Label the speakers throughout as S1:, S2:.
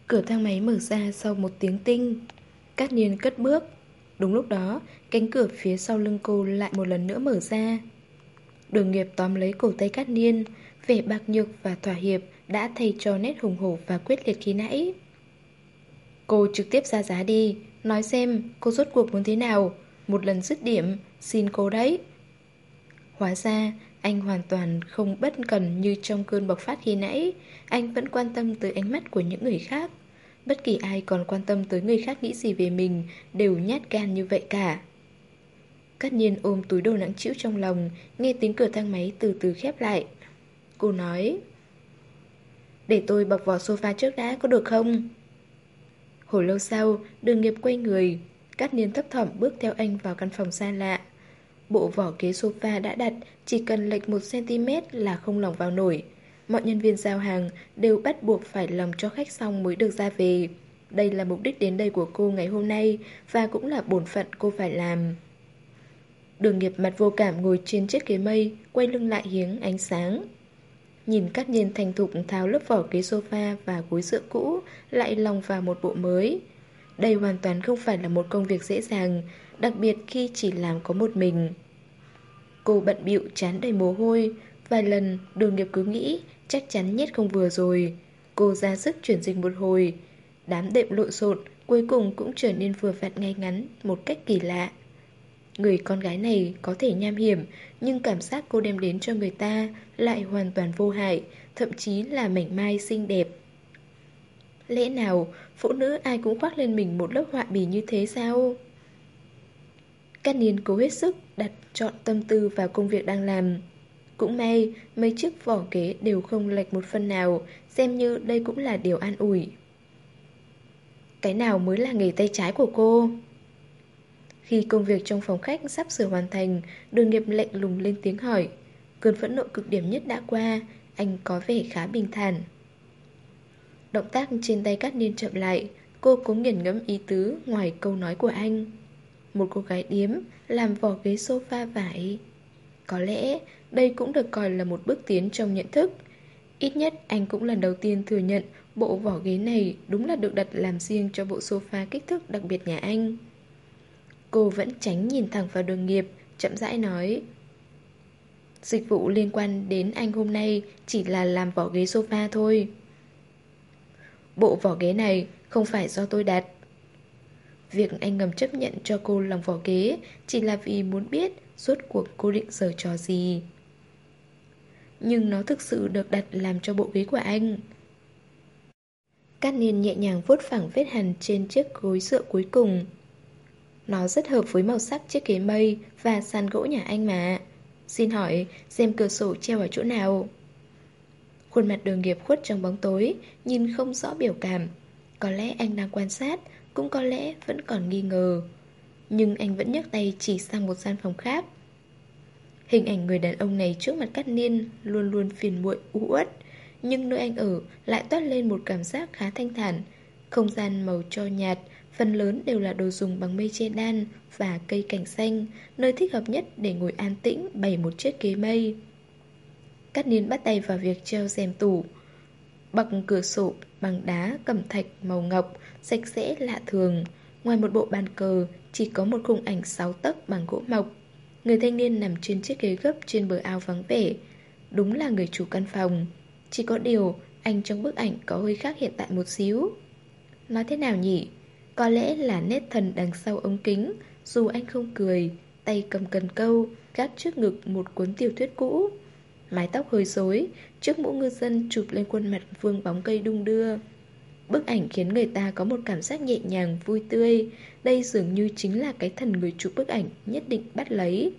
S1: Cửa thang máy mở ra sau một tiếng tinh. Cát Niên cất bước. Đúng lúc đó, cánh cửa phía sau lưng cô lại một lần nữa mở ra. Đường Nghiệp tóm lấy cổ tay Cát Niên, vẻ bạc nhược và thỏa hiệp đã thay cho nét hùng hổ và quyết liệt khi nãy. Cô trực tiếp ra giá đi, nói xem cô rốt cuộc muốn thế nào. Một lần dứt điểm, xin cô đấy. Hóa ra, anh hoàn toàn không bất cần như trong cơn bộc phát khi nãy. Anh vẫn quan tâm tới ánh mắt của những người khác. Bất kỳ ai còn quan tâm tới người khác nghĩ gì về mình đều nhát gan như vậy cả. Cát Nhiên ôm túi đồ nặng trĩu trong lòng, nghe tiếng cửa thang máy từ từ khép lại. Cô nói: để tôi bọc vỏ sofa trước đã, có được không? Hồi lâu sau, Đường Nghiệp quay người. Cát Nhiên thấp thỏm bước theo anh vào căn phòng xa lạ. Bộ vỏ ghế sofa đã đặt, chỉ cần lệch 1 cm là không lỏng vào nổi. Mọi nhân viên giao hàng đều bắt buộc phải lòng cho khách xong mới được ra về. Đây là mục đích đến đây của cô ngày hôm nay, và cũng là bổn phận cô phải làm. Đường Nghiệp mặt vô cảm ngồi trên chiếc ghế mây, quay lưng lại hướng ánh sáng. Nhìn Cát Nhiên thành thục tháo lớp vỏ ghế sofa và gối dựa cũ, lại lòng vào một bộ mới. Đây hoàn toàn không phải là một công việc dễ dàng, đặc biệt khi chỉ làm có một mình. Cô bận bịu trán đầy mồ hôi. Vài lần Đường Nghiệp cứ nghĩ chắc chắn nhét không vừa rồi. Cô ra sức chuyển dịch một hồi. Đám đệm lộn xộn cuối cùng cũng trở nên vừa vặn ngay ngắn một cách kỳ lạ. Người con gái này có thể nham hiểm, nhưng cảm giác cô đem đến cho người ta lại hoàn toàn vô hại, thậm chí là mảnh mai xinh đẹp. Lẽ nào phụ nữ ai cũng khoác lên mình một lớp họa bì như thế sao? Cát Niên cố hết sức đặt trọn tâm tư vào công việc đang làm. Cũng may mấy chiếc vỏ ghế đều không lệch một phân nào, xem như đây cũng là điều an ủi. Cái nào mới là nghề tay trái của cô? Khi công việc trong phòng khách sắp sửa hoàn thành, Đường Nghiệp lạnh lùng lên tiếng hỏi. Cơn phẫn nộ cực điểm nhất đã qua, anh có vẻ khá bình thản. Động tác trên tay Cát Niên chậm lại, cô cố nghiền ngẫm ý tứ ngoài câu nói của anh. Một cô gái điếm làm vỏ ghế sofa vải. Có lẽ đây cũng được coi là một bước tiến trong nhận thức. Ít nhất anh cũng lần đầu tiên thừa nhận bộ vỏ ghế này đúng là được đặt làm riêng cho bộ sofa kích thước đặc biệt nhà anh. Cô vẫn tránh nhìn thẳng vào Đường Nghiệp, chậm rãi nói. Dịch vụ liên quan đến anh hôm nay chỉ là làm vỏ ghế sofa thôi. Bộ vỏ ghế này không phải do tôi đặt. Việc anh ngầm chấp nhận cho cô làm vỏ ghế chỉ là vì muốn biết rốt cuộc cô định giở trò gì. Nhưng nó thực sự được đặt làm cho bộ ghế của anh. Cát Niên nhẹ nhàng vuốt phẳng vết hằn trên chiếc gối dựa cuối cùng. Nó rất hợp với màu sắc chiếc ghế mây và sàn gỗ nhà anh mà. Xin hỏi xem cửa sổ treo ở chỗ nào? Khuôn mặt Đường Nghiệp khuất trong bóng tối, nhìn không rõ biểu cảm. Có lẽ anh đang quan sát, cũng có lẽ vẫn còn nghi ngờ. Nhưng anh vẫn nhấc tay chỉ sang một gian phòng khác. Hình ảnh người đàn ông này trước mặt Cát Niên luôn luôn phiền muội u uất, nhưng nơi anh ở lại toát lên một cảm giác khá thanh thản. Không gian màu tro nhạt, phần lớn đều là đồ dùng bằng mây che đan và cây cảnh xanh, nơi thích hợp nhất để ngồi an tĩnh bày một chiếc ghế mây. Cát Niên bắt tay vào việc treo rèm tủ. Bằng cửa sổ bằng đá cẩm thạch màu ngọc, sạch sẽ lạ thường. Ngoài một bộ bàn cờ, chỉ có một khung ảnh 6 tấc bằng gỗ mộc. Người thanh niên nằm trên chiếc ghế gấp trên bờ ao vắng vẻ. Đúng là người chủ căn phòng. Chỉ có điều, anh trong bức ảnh có hơi khác hiện tại một xíu. Nói thế nào nhỉ? Có lẽ là nét thần đằng sau ống kính. Dù anh không cười, tay cầm cần câu, gác trước ngực một cuốn tiểu thuyết cũ. Mái tóc hơi rối, chiếc mũ ngư dân chụp lên khuôn mặt vương bóng cây đung đưa. Bức ảnh khiến người ta có một cảm giác nhẹ nhàng, vui tươi. Đây dường như chính là cái thần người chụp bức ảnh nhất định bắt lấy.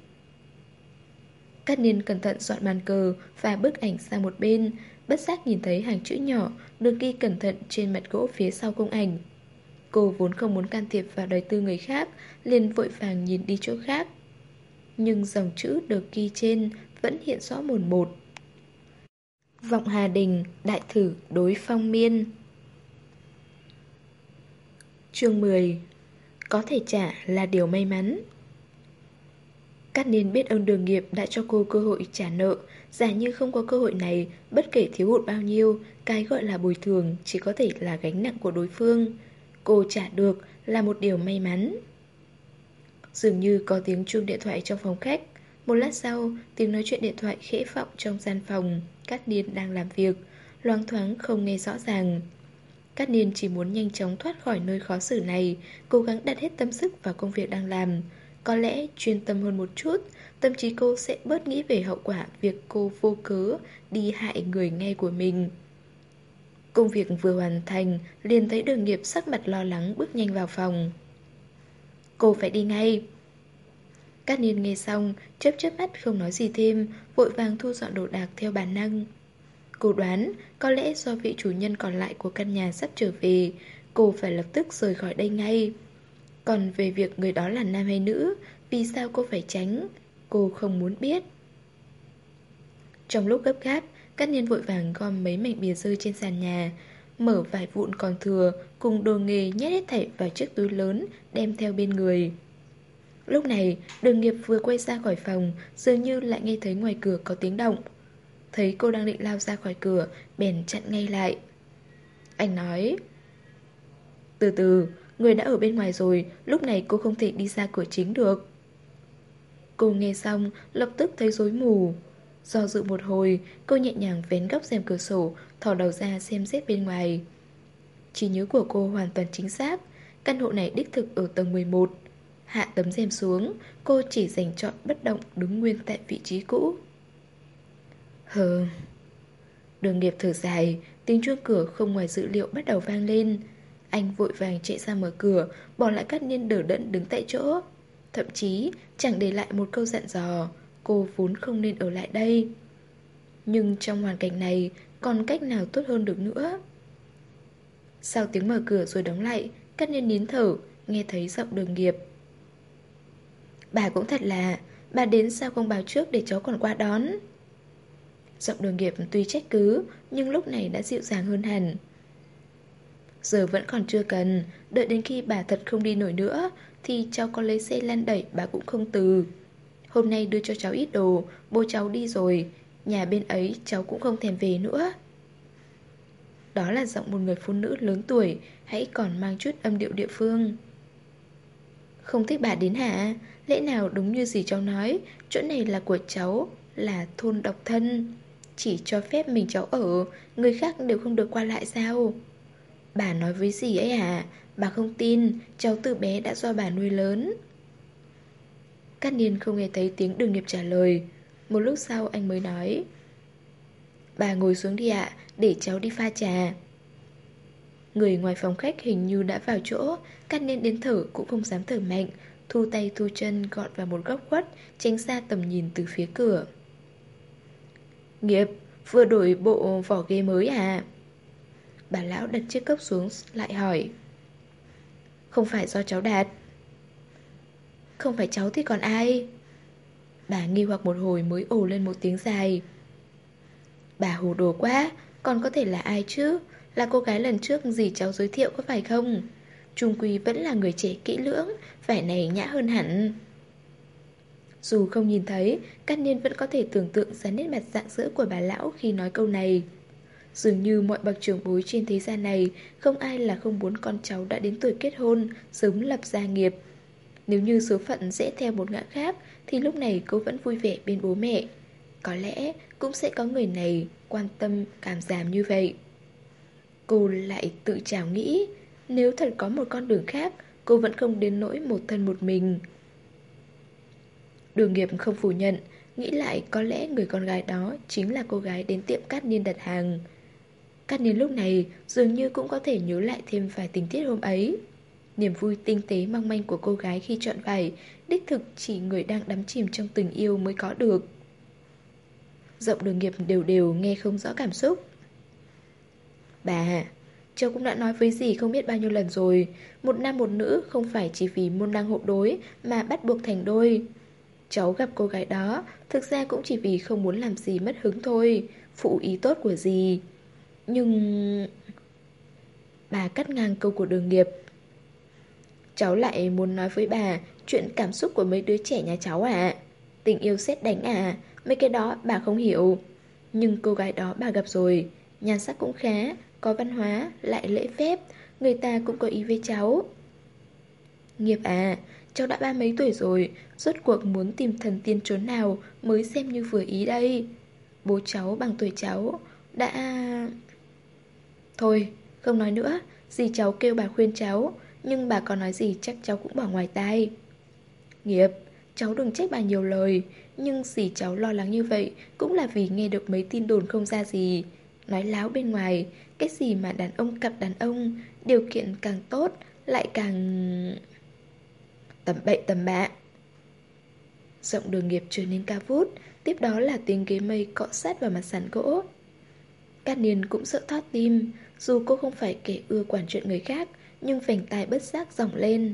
S1: Cát Niên cẩn thận dọn bàn cờ và bức ảnh sang một bên, bất giác nhìn thấy hàng chữ nhỏ được ghi cẩn thận trên mặt gỗ phía sau khung ảnh. Cô vốn không muốn can thiệp vào đời tư người khác, liền vội vàng nhìn đi chỗ khác. Nhưng dòng chữ được ghi trên vẫn hiện rõ mồn một. Vọng Hà Đình, đại thử đối Phong Miên. Chương 10. Có thể trả là điều may mắn. Cát Niên biết ơn Đường Nghiệp đã cho cô cơ hội trả nợ, Giả như không có cơ hội này, bất kể thiếu hụt bao nhiêu, cái gọi là bồi thường chỉ có thể là gánh nặng của đối phương. Cô trả được là một điều may mắn. Dường như có tiếng chuông điện thoại trong phòng khách. Một lát sau, tiếng nói chuyện điện thoại khẽ vọng trong gian phòng. Cát Niên đang làm việc, loáng thoáng không nghe rõ ràng. Cát Niên chỉ muốn nhanh chóng thoát khỏi nơi khó xử này, cố gắng đặt hết tâm sức vào công việc đang làm. Có lẽ chuyên tâm hơn một chút, tâm trí cô sẽ bớt nghĩ về hậu quả việc cô vô cớ đi hại người nghe của mình. Công việc vừa hoàn thành, liền thấy Đường Nghiệp sắc mặt lo lắng bước nhanh vào phòng. Cô phải đi ngay. Cát Niên nghe xong, chớp chớp mắt không nói gì thêm, vội vàng thu dọn đồ đạc theo bản năng. Cô đoán, có lẽ do vị chủ nhân còn lại của căn nhà sắp trở về, cô phải lập tức rời khỏi đây ngay. Còn về việc người đó là nam hay nữ, vì sao cô phải tránh, cô không muốn biết. Trong lúc gấp gáp, Cát Niên vội vàng gom mấy mảnh bìa rơi trên sàn nhà, mở vải vụn còn thừa cùng đồ nghề nhét hết thảy vào chiếc túi lớn đem theo bên người. Lúc này, Đường Nghiệp vừa quay ra khỏi phòng, dường như lại nghe thấy ngoài cửa có tiếng động. Thấy cô đang định lao ra khỏi cửa, bèn chặn ngay lại. Anh nói: từ từ, người đã ở bên ngoài rồi, lúc này cô không thể đi ra cửa chính được. Cô nghe xong, lập tức thấy rối mù. Do dự một hồi, cô nhẹ nhàng vén góc rèm cửa sổ, thò đầu ra xem xét bên ngoài. Trí nhớ của cô hoàn toàn chính xác. Căn hộ này đích thực ở tầng 11. Hạ tấm rèm xuống, cô chỉ dành chọn bất động đứng nguyên tại vị trí cũ. Hờ. Đường Nghiệp thở dài, tiếng chuông cửa không ngoài dự liệu bắt đầu vang lên. Anh vội vàng chạy ra mở cửa, bỏ lại Cát Niên đờ đẫn đứng tại chỗ. Thậm chí chẳng để lại một câu dặn dò, cô vốn không nên ở lại đây. Nhưng trong hoàn cảnh này, còn cách nào tốt hơn được nữa. Sau tiếng mở cửa rồi đóng lại, Cát Niên nín thở, nghe thấy giọng Đường Nghiệp. Bà cũng thật là, bà đến sao không báo trước để cháu còn qua đón. Giọng Đường Nghiệp tuy trách cứ, nhưng lúc này đã dịu dàng hơn hẳn. Giờ vẫn còn chưa cần, đợi đến khi bà thật không đi nổi nữa thì cháu có lấy xe lăn đẩy bà cũng không từ. Hôm nay đưa cho cháu ít đồ, bố cháu đi rồi, nhà bên ấy cháu cũng không thèm về nữa. Đó là giọng một người phụ nữ lớn tuổi, hãy còn mang chút âm điệu địa phương. Không thích bà đến hả? Lẽ nào đúng như gì cháu nói, chỗ này là của cháu, là thôn độc thân, chỉ cho phép mình cháu ở, người khác đều không được qua lại sao? Bà nói với dì ấy à? Bà không tin, cháu từ bé đã do bà nuôi lớn. Cát Niên không nghe thấy tiếng Đường Nghiệp trả lời. Một lúc sau anh mới nói: bà ngồi xuống đi ạ, để cháu đi pha trà. Người ngoài phòng khách hình như đã vào chỗ. Cát Niên đến thở cũng không dám thở mạnh, thu tay thu chân gọn vào một góc khuất, tránh xa tầm nhìn từ phía cửa. Nghiệp, vừa đổi bộ vỏ ghế mới à? Bà lão đặt chiếc cốc xuống lại hỏi. Không phải do cháu đặt. Không phải cháu thì còn ai? Bà nghi hoặc một hồi mới ồ lên một tiếng dài. Bà hồ đồ quá, còn có thể là ai chứ? Là cô gái lần trước dì cháu giới thiệu có phải không? Chung quy vẫn là người trẻ kỹ lưỡng, vẻ này nhã hơn hẳn. Dù không nhìn thấy, Cát Niên vẫn có thể tưởng tượng ra nét mặt rạng rỡ của bà lão khi nói câu này. Dường như mọi bậc trưởng bối trên thế gian này, không ai là không muốn con cháu đã đến tuổi kết hôn, sớm lập gia nghiệp. Nếu như số phận sẽ theo một ngã khác, thì lúc này cô vẫn vui vẻ bên bố mẹ. Có lẽ cũng sẽ có người này quan tâm cảm giảm như vậy. Cô lại tự trào nghĩ, nếu thật có một con đường khác, cô vẫn không đến nỗi một thân một mình. Đường Nghiệp không phủ nhận, nghĩ lại có lẽ người con gái đó chính là cô gái đến tiệm Cát Niên đặt hàng. Cát Niên lúc này dường như cũng có thể nhớ lại thêm vài tình tiết hôm ấy. Niềm vui tinh tế mong manh của cô gái khi chọn vải, đích thực chỉ người đang đắm chìm trong tình yêu mới có được. Giọng Đường Nghiệp đều đều nghe không rõ cảm xúc. Bà, cháu cũng đã nói với dì không biết bao nhiêu lần rồi, một nam một nữ không phải chỉ vì môn đăng hộ đối mà bắt buộc thành đôi. Cháu gặp cô gái đó thực ra cũng chỉ vì không muốn làm dì mất hứng thôi, phụ ý tốt của dì. Nhưng... Bà cắt ngang câu của Đường Nghiệp. Cháu lại muốn nói với bà chuyện cảm xúc của mấy đứa trẻ nhà cháu à? Tình yêu sét đánh à? Mấy cái đó bà không hiểu. Nhưng cô gái đó bà gặp rồi, nhan sắc cũng khá, có văn hóa, lại lễ phép, người ta cũng có ý với cháu. Nghiệp à, cháu đã ba mấy tuổi rồi, rốt cuộc muốn tìm thần tiên chốn nào mới xem như vừa ý đây. Bố cháu bằng tuổi cháu, đã... Thôi, không nói nữa, dì cháu kêu bà khuyên cháu, nhưng bà có nói gì chắc cháu cũng bỏ ngoài tai. Nghiệp, cháu đừng trách bà nhiều lời, nhưng dì cháu lo lắng như vậy cũng là vì nghe được mấy tin đồn không ra gì. Nói láo bên ngoài, cái gì mà đàn ông cặp đàn ông, điều kiện càng tốt, lại càng... Tầm bậy tầm bạ. Giọng Đường Nghiệp trở nên cao vút, tiếp đó là tiếng ghế mây cọ sát vào mặt sàn gỗ. Cát Niên cũng sợ thót tim, dù cô không phải kẻ ưa quản chuyện người khác, nhưng vành tai bất giác giọng lên.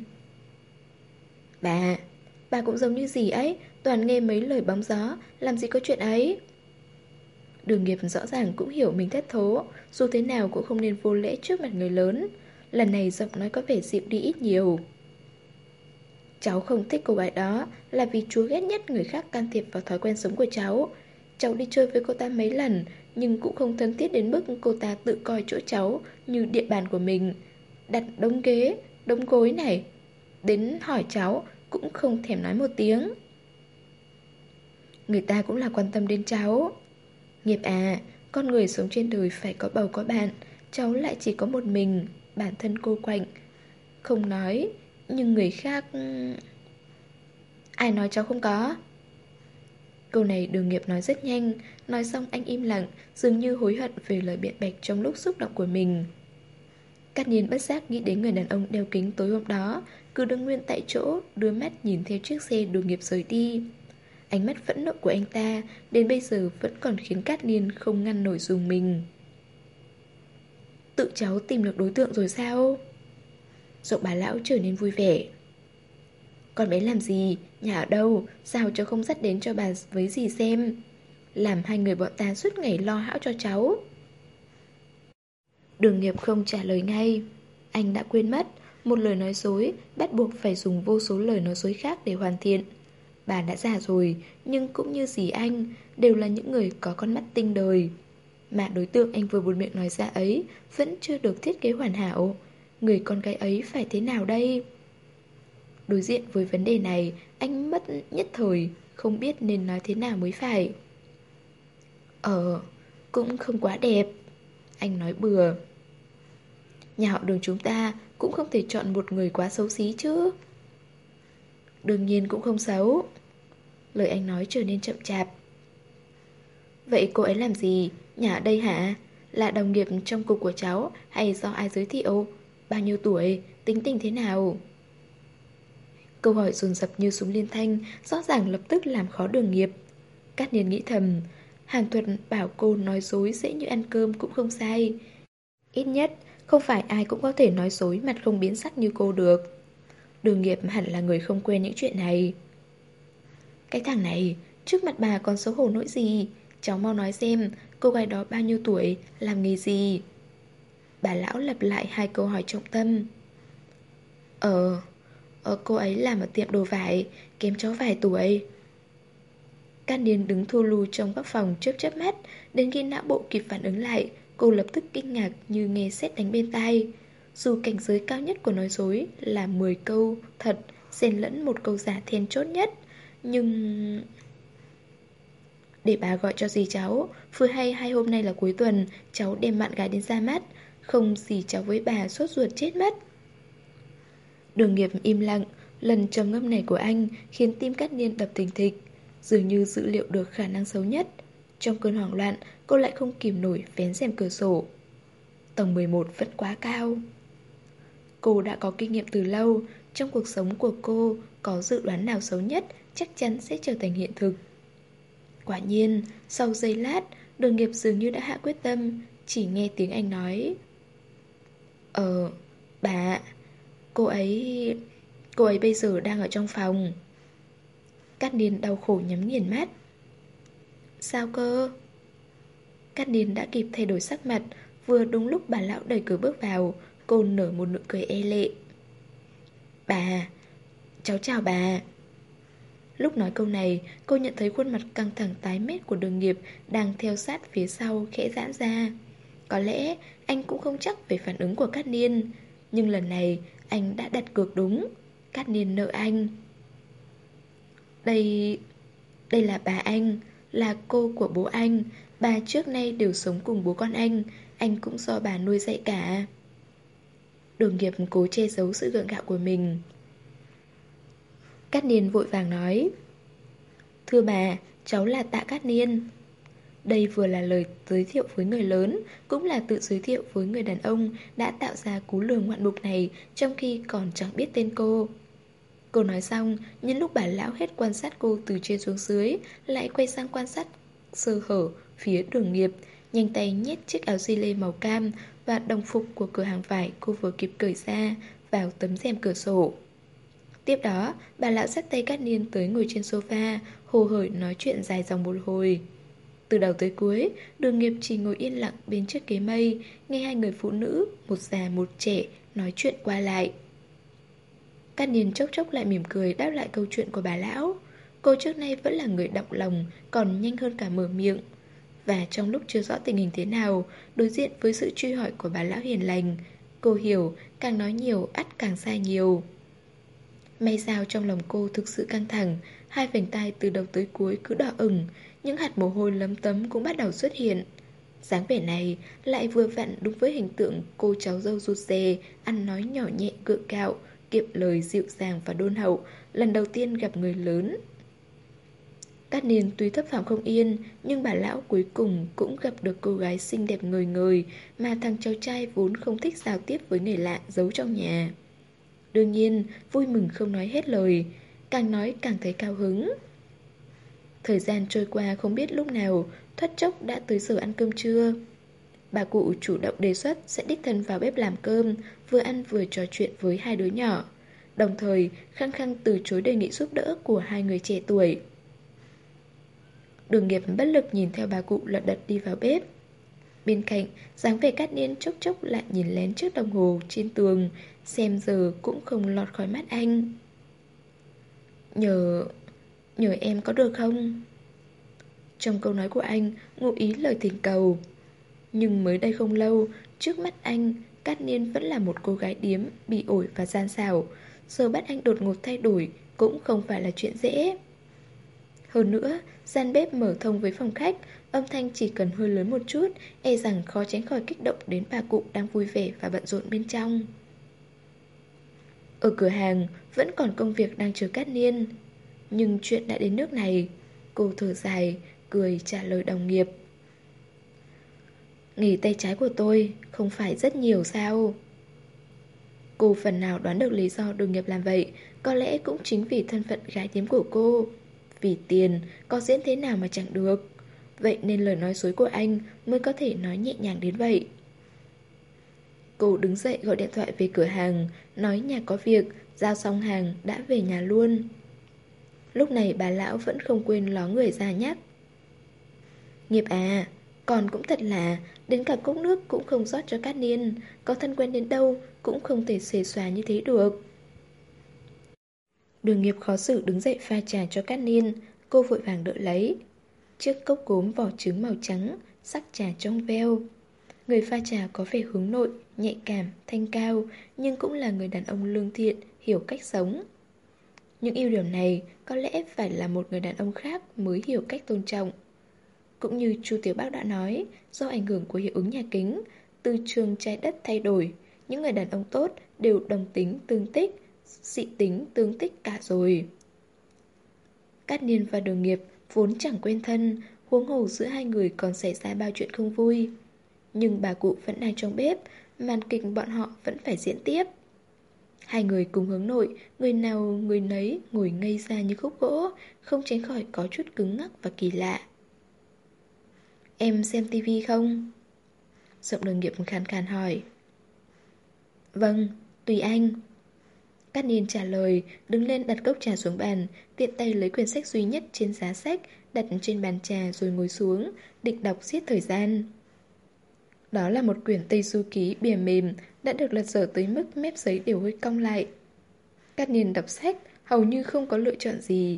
S1: Bà cũng giống như dì ấy, toàn nghe mấy lời bóng gió, làm gì có chuyện ấy. Đường Nghiệp rõ ràng cũng hiểu mình thất thố, dù thế nào cũng không nên vô lễ trước mặt người lớn. Lần này giọng nói có vẻ dịu đi ít nhiều. Cháu không thích cô gái đó là vì chúa ghét nhất người khác can thiệp vào thói quen sống của cháu. Cháu đi chơi với cô ta mấy lần, nhưng cũng không thân thiết đến mức cô ta tự coi chỗ cháu như địa bàn của mình. Đặt đống ghế, đống gối này. Đến hỏi cháu cũng không thèm nói một tiếng. Người ta cũng là quan tâm đến cháu. Nghiệp à, con người sống trên đời phải có bầu có bạn. Cháu lại chỉ có một mình, bản thân cô quạnh. Không nói, nhưng người khác... Ai nói cháu không có? Câu này Đường Nghiệp nói rất nhanh, nói xong anh im lặng, dường như hối hận về lời biện bạch trong lúc xúc động của mình. Cát Nhiên bất giác nghĩ đến người đàn ông đeo kính tối hôm đó, cứ đứng nguyên tại chỗ, đưa mắt nhìn theo chiếc xe Đường Nghiệp rời đi. Ánh mắt phẫn nộ của anh ta đến bây giờ vẫn còn khiến Cát Nhiên không ngăn nổi rùng mình. Tự cháu tìm được đối tượng rồi sao? Giọng bà lão trở nên vui vẻ. Con bé làm gì? Nhà ở đâu? Sao cháu không dắt đến cho bà với dì xem? Làm hai người bọn ta suốt ngày lo hão cho cháu. Đường Nghiệp không trả lời ngay. Anh đã quên mất, một lời nói dối bắt buộc phải dùng vô số lời nói dối khác để hoàn thiện. Bà đã già rồi, nhưng cũng như dì anh, đều là những người có con mắt tinh đời. Mà đối tượng anh vừa buột miệng nói ra ấy vẫn chưa được thiết kế hoàn hảo. Người con gái ấy phải thế nào đây? Đối diện với vấn đề này, anh mất nhất thời, không biết nên nói thế nào mới phải. Cũng không quá đẹp. Anh nói bừa. Nhà họ Đường chúng ta cũng không thể chọn một người quá xấu xí chứ. Đương nhiên cũng không xấu. Lời anh nói trở nên chậm chạp. Vậy cô ấy làm gì? Nhà ở đây hả? Là đồng nghiệp trong cục của cháu hay do ai giới thiệu? Bao nhiêu tuổi? Tính tình thế nào? Câu hỏi dồn dập như súng liên thanh, rõ ràng lập tức làm khó Đường Nghiệp. Cát Niên nghĩ thầm, Hàng Thuật bảo cô nói dối dễ như ăn cơm cũng không sai. Ít nhất, không phải ai cũng có thể nói dối mặt không biến sắc như cô được. Đường Nghiệp hẳn là người không quên những chuyện này. Cái thằng này, trước mặt bà còn xấu hổ nỗi gì? Cháu mau nói xem, cô gái đó bao nhiêu tuổi, làm nghề gì? Bà lão lặp lại hai câu hỏi trọng tâm. Cô ấy làm ở tiệm đồ vải, kém cháu vài tuổi. Cát Niên đứng thu lu trong góc phòng chớp chớp mắt, đến khi não bộ kịp phản ứng lại, cô lập tức kinh ngạc như nghe sét đánh bên tai. Dù cảnh giới cao nhất của nói dối là 10 câu thật, xen lẫn một câu giả then chốt nhất, nhưng... Để bà gọi cho dì cháu, vừa hay hai hôm nay là cuối tuần, cháu đem bạn gái đến ra mắt, không dì cháu với bà sốt ruột chết mất. Đường Nghiệp im lặng, lần trầm ngâm này của anh khiến tim Cát Niên đập thình thịch, dường như dự liệu được khả năng xấu nhất. Trong cơn hoảng loạn, cô lại không kìm nổi vén rèm cửa sổ. Tầng 11 vẫn quá cao. Cô đã có kinh nghiệm từ lâu, trong cuộc sống của cô có dự đoán nào xấu nhất chắc chắn sẽ trở thành hiện thực. Quả nhiên, sau giây lát, Đường Nghiệp dường như đã hạ quyết tâm, chỉ nghe tiếng anh nói. Bà, cô ấy bây giờ đang ở trong phòng. Cát Niên đau khổ nhắm nghiền mắt. Sao cơ? Cát Niên đã kịp thay đổi sắc mặt, vừa đúng lúc bà lão đẩy cửa bước vào, cô nở một nụ cười e lệ. Bà, cháu chào bà. Lúc nói câu này, cô nhận thấy khuôn mặt căng thẳng tái mét của Đường Nghiệp đang theo sát phía sau khẽ giãn ra. Có lẽ anh cũng không chắc về phản ứng của Cát Niên, nhưng lần này anh đã đặt cược đúng. Cát Niên nợ anh. Đây... đây là bà anh, là cô của bố anh. Bà trước nay đều sống cùng bố con anh cũng do bà nuôi dạy cả. Đường Nghiệp cố che giấu sự gượng gạo của mình. Cát Niên vội vàng nói: Thưa bà, cháu là Tạ Cát Niên. Đây vừa là lời giới thiệu với người lớn, cũng là tự giới thiệu với người đàn ông đã tạo ra cú lừa ngoạn mục này trong khi còn chẳng biết tên cô. Cô nói xong, nhân lúc bà lão hết quan sát cô từ trên xuống dưới, lại quay sang quan sát sơ hở phía Đường Nghiệp, nhanh tay nhét chiếc áo gi lê màu cam và đồng phục của cửa hàng vải cô vừa kịp cởi ra vào tấm rèm cửa sổ. Tiếp đó, bà lão dắt tay Cát Niên tới ngồi trên sofa, hồ hởi nói chuyện dài dòng một hồi. Từ đầu tới cuối, Đường Nghiệp chỉ ngồi yên lặng bên chiếc ghế mây, nghe hai người phụ nữ, một già một trẻ, nói chuyện qua lại. Cát Niên chốc chốc lại mỉm cười đáp lại câu chuyện của bà lão. Cô trước nay vẫn là người động lòng, còn nhanh hơn cả mở miệng. Và trong lúc chưa rõ tình hình thế nào, đối diện với sự truy hỏi của bà lão hiền lành, cô hiểu, càng nói nhiều ắt càng sai nhiều. May sao trong lòng cô thực sự căng thẳng, hai vành tai từ đầu tới cuối cứ đỏ ửng, những hạt mồ hôi lấm tấm cũng bắt đầu xuất hiện. Dáng vẻ này lại vừa vặn đúng với hình tượng cô cháu dâu rụt rè, ăn nói nhỏ nhẹ gượng gạo, kiệm lời dịu dàng và đôn hậu, lần đầu tiên gặp người lớn. Cát Niên tuy thấp thỏm không yên, nhưng bà lão cuối cùng cũng gặp được cô gái xinh đẹp ngời ngời mà thằng cháu trai vốn không thích giao tiếp với người lạ giấu trong nhà. Đương nhiên, vui mừng không nói hết lời, càng nói càng thấy cao hứng. Thời gian trôi qua không biết lúc nào, thoát chốc đã tới giờ ăn cơm trưa. Bà cụ chủ động đề xuất sẽ đích thân vào bếp làm cơm, vừa ăn vừa trò chuyện với hai đứa nhỏ, đồng thời khăng khăng từ chối đề nghị giúp đỡ của hai người trẻ tuổi. Đường Nghiệp bất lực nhìn theo bà cụ lật đật đi vào bếp. Bên cạnh, dáng vẻ Cát Niên chốc chốc lại nhìn lén chiếc đồng hồ trên tường, xem giờ cũng không lọt khỏi mắt anh. Nhờ em có được không? Trong câu nói của anh ngụ ý lời thỉnh cầu. Nhưng mới đây không lâu, trước mắt anh, Cát Niên vẫn là một cô gái điếm, bị ổi và gian xảo. Giờ bắt anh đột ngột thay đổi cũng không phải là chuyện dễ. Hơn nữa, gian bếp mở thông với phòng khách, âm thanh chỉ cần hơi lớn một chút, e rằng khó tránh khỏi kích động đến bà cụ đang vui vẻ và bận rộn bên trong. Ở cửa hàng, vẫn còn công việc đang chờ Cát Niên. Nhưng chuyện đã đến nước này. Cô thở dài, cười trả lời đồng nghiệp. Nghề tay trái của tôi không phải rất nhiều sao? Cô phần nào đoán được lý do Đường Nghiệp làm vậy. Có lẽ cũng chính vì thân phận gái điếm của cô. Vì tiền, có diễn thế nào mà chẳng được. Vậy nên lời nói dối của anh mới có thể nói nhẹ nhàng đến vậy. Cô đứng dậy gọi điện thoại về cửa hàng, nói nhà có việc, giao xong hàng đã về nhà luôn. Lúc này bà lão vẫn không quên ló người ra nhắc. Nghiệp à, còn cũng thật là đến cả cốc nước cũng không rót cho Cát Niên, có thân quen đến đâu cũng không thể xuề xòa như thế được. Đường Nghiệp khó xử đứng dậy pha trà cho Cát Niên, cô vội vàng đỡ lấy. Chiếc cốc gốm vỏ trứng màu trắng, sắc trà trong veo. Người pha trà có vẻ hướng nội, nhạy cảm, thanh cao, nhưng cũng là người đàn ông lương thiện, hiểu cách sống. Những ưu điểm này có lẽ phải là một người đàn ông khác mới hiểu cách tôn trọng. Cũng như Chu Tiểu Bác đã nói, do ảnh hưởng của hiệu ứng nhà kính, từ trường trái đất thay đổi, những người đàn ông tốt đều đồng tính tương tích, dị tính tương tích cả rồi. Cát Niên và Đường Nghiệp vốn chẳng quen thân, huống hồ giữa hai người còn xảy ra bao chuyện không vui. Nhưng bà cụ vẫn đang trong bếp, màn kịch bọn họ vẫn phải diễn tiếp. Hai người cùng hướng nội, người nào người nấy ngồi ngây ra như khúc gỗ, không tránh khỏi có chút cứng ngắc và kỳ lạ. Em xem tivi không? Giọng Đường Nghiệp khàn khàn hỏi. Vâng, tùy anh. Cát Niên trả lời, đứng lên đặt cốc trà xuống bàn, tiện tay lấy quyển sách duy nhất trên giá sách, đặt trên bàn trà rồi ngồi xuống, định đọc giết thời gian. Đó là một quyển Tây Du Ký bìa mềm, đã được lật dở tới mức mép giấy đều hơi cong lại. Cát Niên đọc sách hầu như không có lựa chọn gì.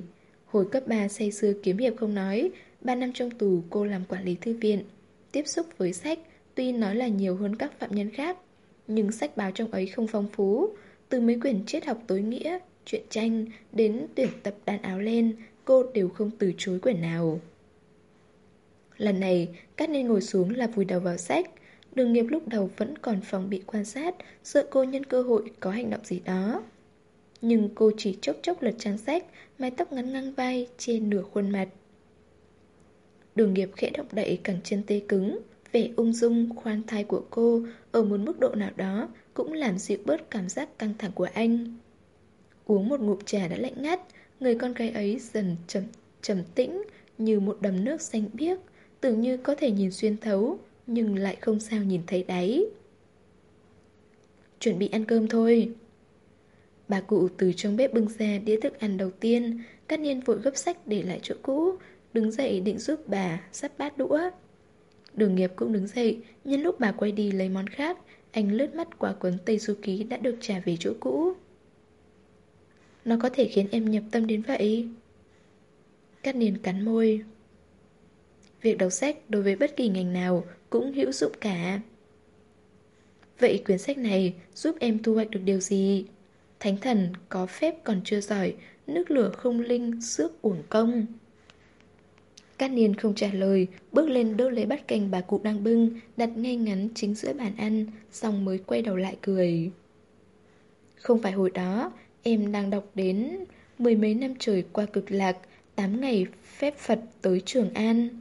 S1: Hồi cấp 3 say sưa kiếm hiệp không nói, 3 năm trong tù cô làm quản lý thư viện. Tiếp xúc với sách, tuy nói là nhiều hơn các phạm nhân khác, nhưng sách báo trong ấy không phong phú. Từ mấy quyển triết học tối nghĩa, truyện tranh đến tuyển tập đan áo len, cô đều không từ chối quyển nào. Lần này, Cát Nên ngồi xuống là vùi đầu vào sách. Đường Nghiệp lúc đầu vẫn còn phòng bị quan sát, sợ cô nhân cơ hội có hành động gì đó. Nhưng cô chỉ chốc chốc lật trang sách, mái tóc ngắn ngang vai, che nửa khuôn mặt. Đường Nghiệp khẽ động đậy cẳng chân tê cứng, vẻ ung dung, khoan thai của cô ở một mức độ nào đó cũng làm dịu bớt cảm giác căng thẳng của anh. Uống một ngụm trà đã lạnh ngắt, người con gái ấy dần trầm tĩnh như một đầm nước xanh biếc, tưởng như có thể nhìn xuyên thấu, nhưng lại không sao nhìn thấy đáy. Chuẩn bị ăn cơm thôi. Bà cụ từ trong bếp bưng ra đĩa thức ăn đầu tiên. Cát Nhiên vội gấp sách để lại chỗ cũ, đứng dậy định giúp bà sắp bát đũa. Đường Nghiệp cũng đứng dậy, nhân lúc bà quay đi lấy món khác, anh lướt mắt qua cuốn Tây Du Ký đã được trả về chỗ cũ. Nó có thể khiến em nhập tâm đến vậy? Cát Nhiên cắn môi. Việc đọc sách đối với bất kỳ ngành nào cũng hữu dụng cả. Vậy quyển sách này giúp em thu hoạch được điều gì? Thánh thần có phép còn chưa giỏi, nước lửa không linh, xước uổng công. Cát Niên không trả lời, bước lên đỡ lấy bát canh bà cụ đang bưng, đặt ngay ngắn chính giữa bàn ăn, xong mới quay đầu lại cười. Không phải hồi đó, em đang đọc đến 10 mấy năm trời qua cực lạc, 8 ngày phép Phật tới Trường An.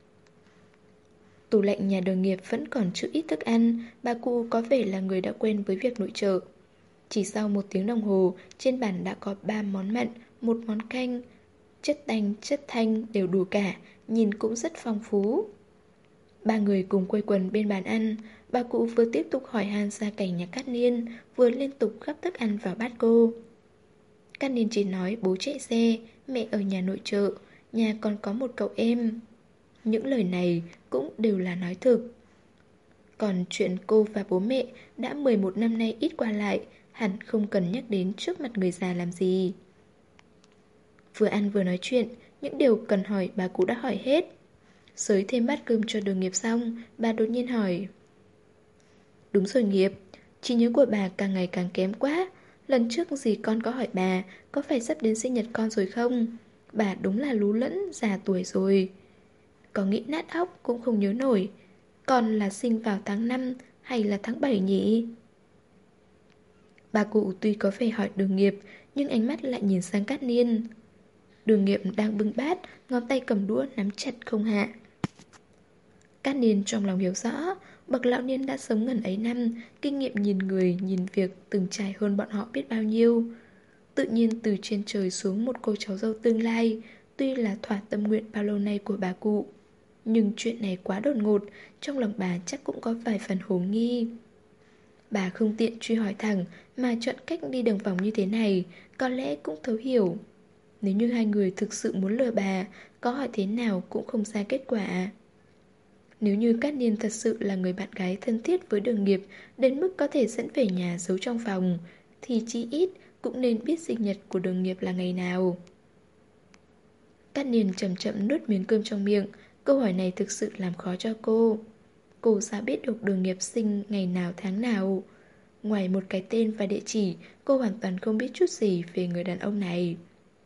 S1: Tủ lạnh nhà Đường Nghiệp vẫn còn chữ ít thức ăn, bà cụ có vẻ là người đã quen với việc nội trợ. Chỉ sau 1 tiếng đồng hồ, trên bàn đã có 3 món mặn, 1 món canh. Chất tanh, chất thanh đều đủ cả, nhìn cũng rất phong phú. 3 người cùng quây quần bên bàn ăn, bà cụ vừa tiếp tục hỏi han gia cảnh nhà Cát Niên, vừa liên tục gắp thức ăn vào bát cô. Cát Niên chỉ nói bố chạy xe, mẹ ở nhà nội trợ, nhà còn có một cậu em. Những lời này cũng đều là nói thực. Còn chuyện cô và bố mẹ đã 11 năm nay ít qua lại, hẳn không cần nhắc đến trước mặt người già làm gì. Vừa ăn vừa nói chuyện, những điều cần hỏi bà cụ đã hỏi hết. Xới thêm bát cơm cho Đường Nghiệp xong, bà đột nhiên hỏi. Đúng rồi Nghiệp, trí nhớ của bà càng ngày càng kém quá. Lần trước dì con có hỏi bà có phải sắp đến sinh nhật con rồi không? Bà đúng là lú lẫn, già tuổi rồi. Có nghĩ nát óc cũng không nhớ nổi. Con là sinh vào tháng 5 hay là tháng 7 nhỉ? Bà cụ tuy có vẻ hỏi Đường Nghiệp, nhưng ánh mắt lại nhìn sang Cát Niên. Đường Nghiệp đang bưng bát, ngón tay cầm đũa nắm chặt không hạ. Cát Niên trong lòng hiểu rõ, bậc lão niên đã sống ngần ấy năm, kinh nghiệm nhìn người, nhìn việc từng trải hơn bọn họ biết bao nhiêu. Tự nhiên từ trên trời xuống một cô cháu dâu tương lai, tuy là thỏa tâm nguyện bao lâu nay của bà cụ. Nhưng chuyện này quá đột ngột, trong lòng bà chắc cũng có vài phần hồ nghi. Bà không tiện truy hỏi thẳng, mà chọn cách đi đường vòng như thế này, có lẽ cũng thấu hiểu. Nếu như hai người thực sự muốn lừa bà, có hỏi thế nào cũng không ra kết quả. Nếu như Cát Niên thật sự là người bạn gái thân thiết với Đường Nghiệp đến mức có thể dẫn về nhà giấu trong phòng, thì chí ít cũng nên biết sinh nhật của Đường Nghiệp là ngày nào. Cát Niên chậm chậm nuốt miếng cơm trong miệng, câu hỏi này thực sự làm khó cho cô. Cô sao biết được Đường Nghiệp sinh ngày nào tháng nào? Ngoài một cái tên và địa chỉ, cô hoàn toàn không biết chút gì về người đàn ông này.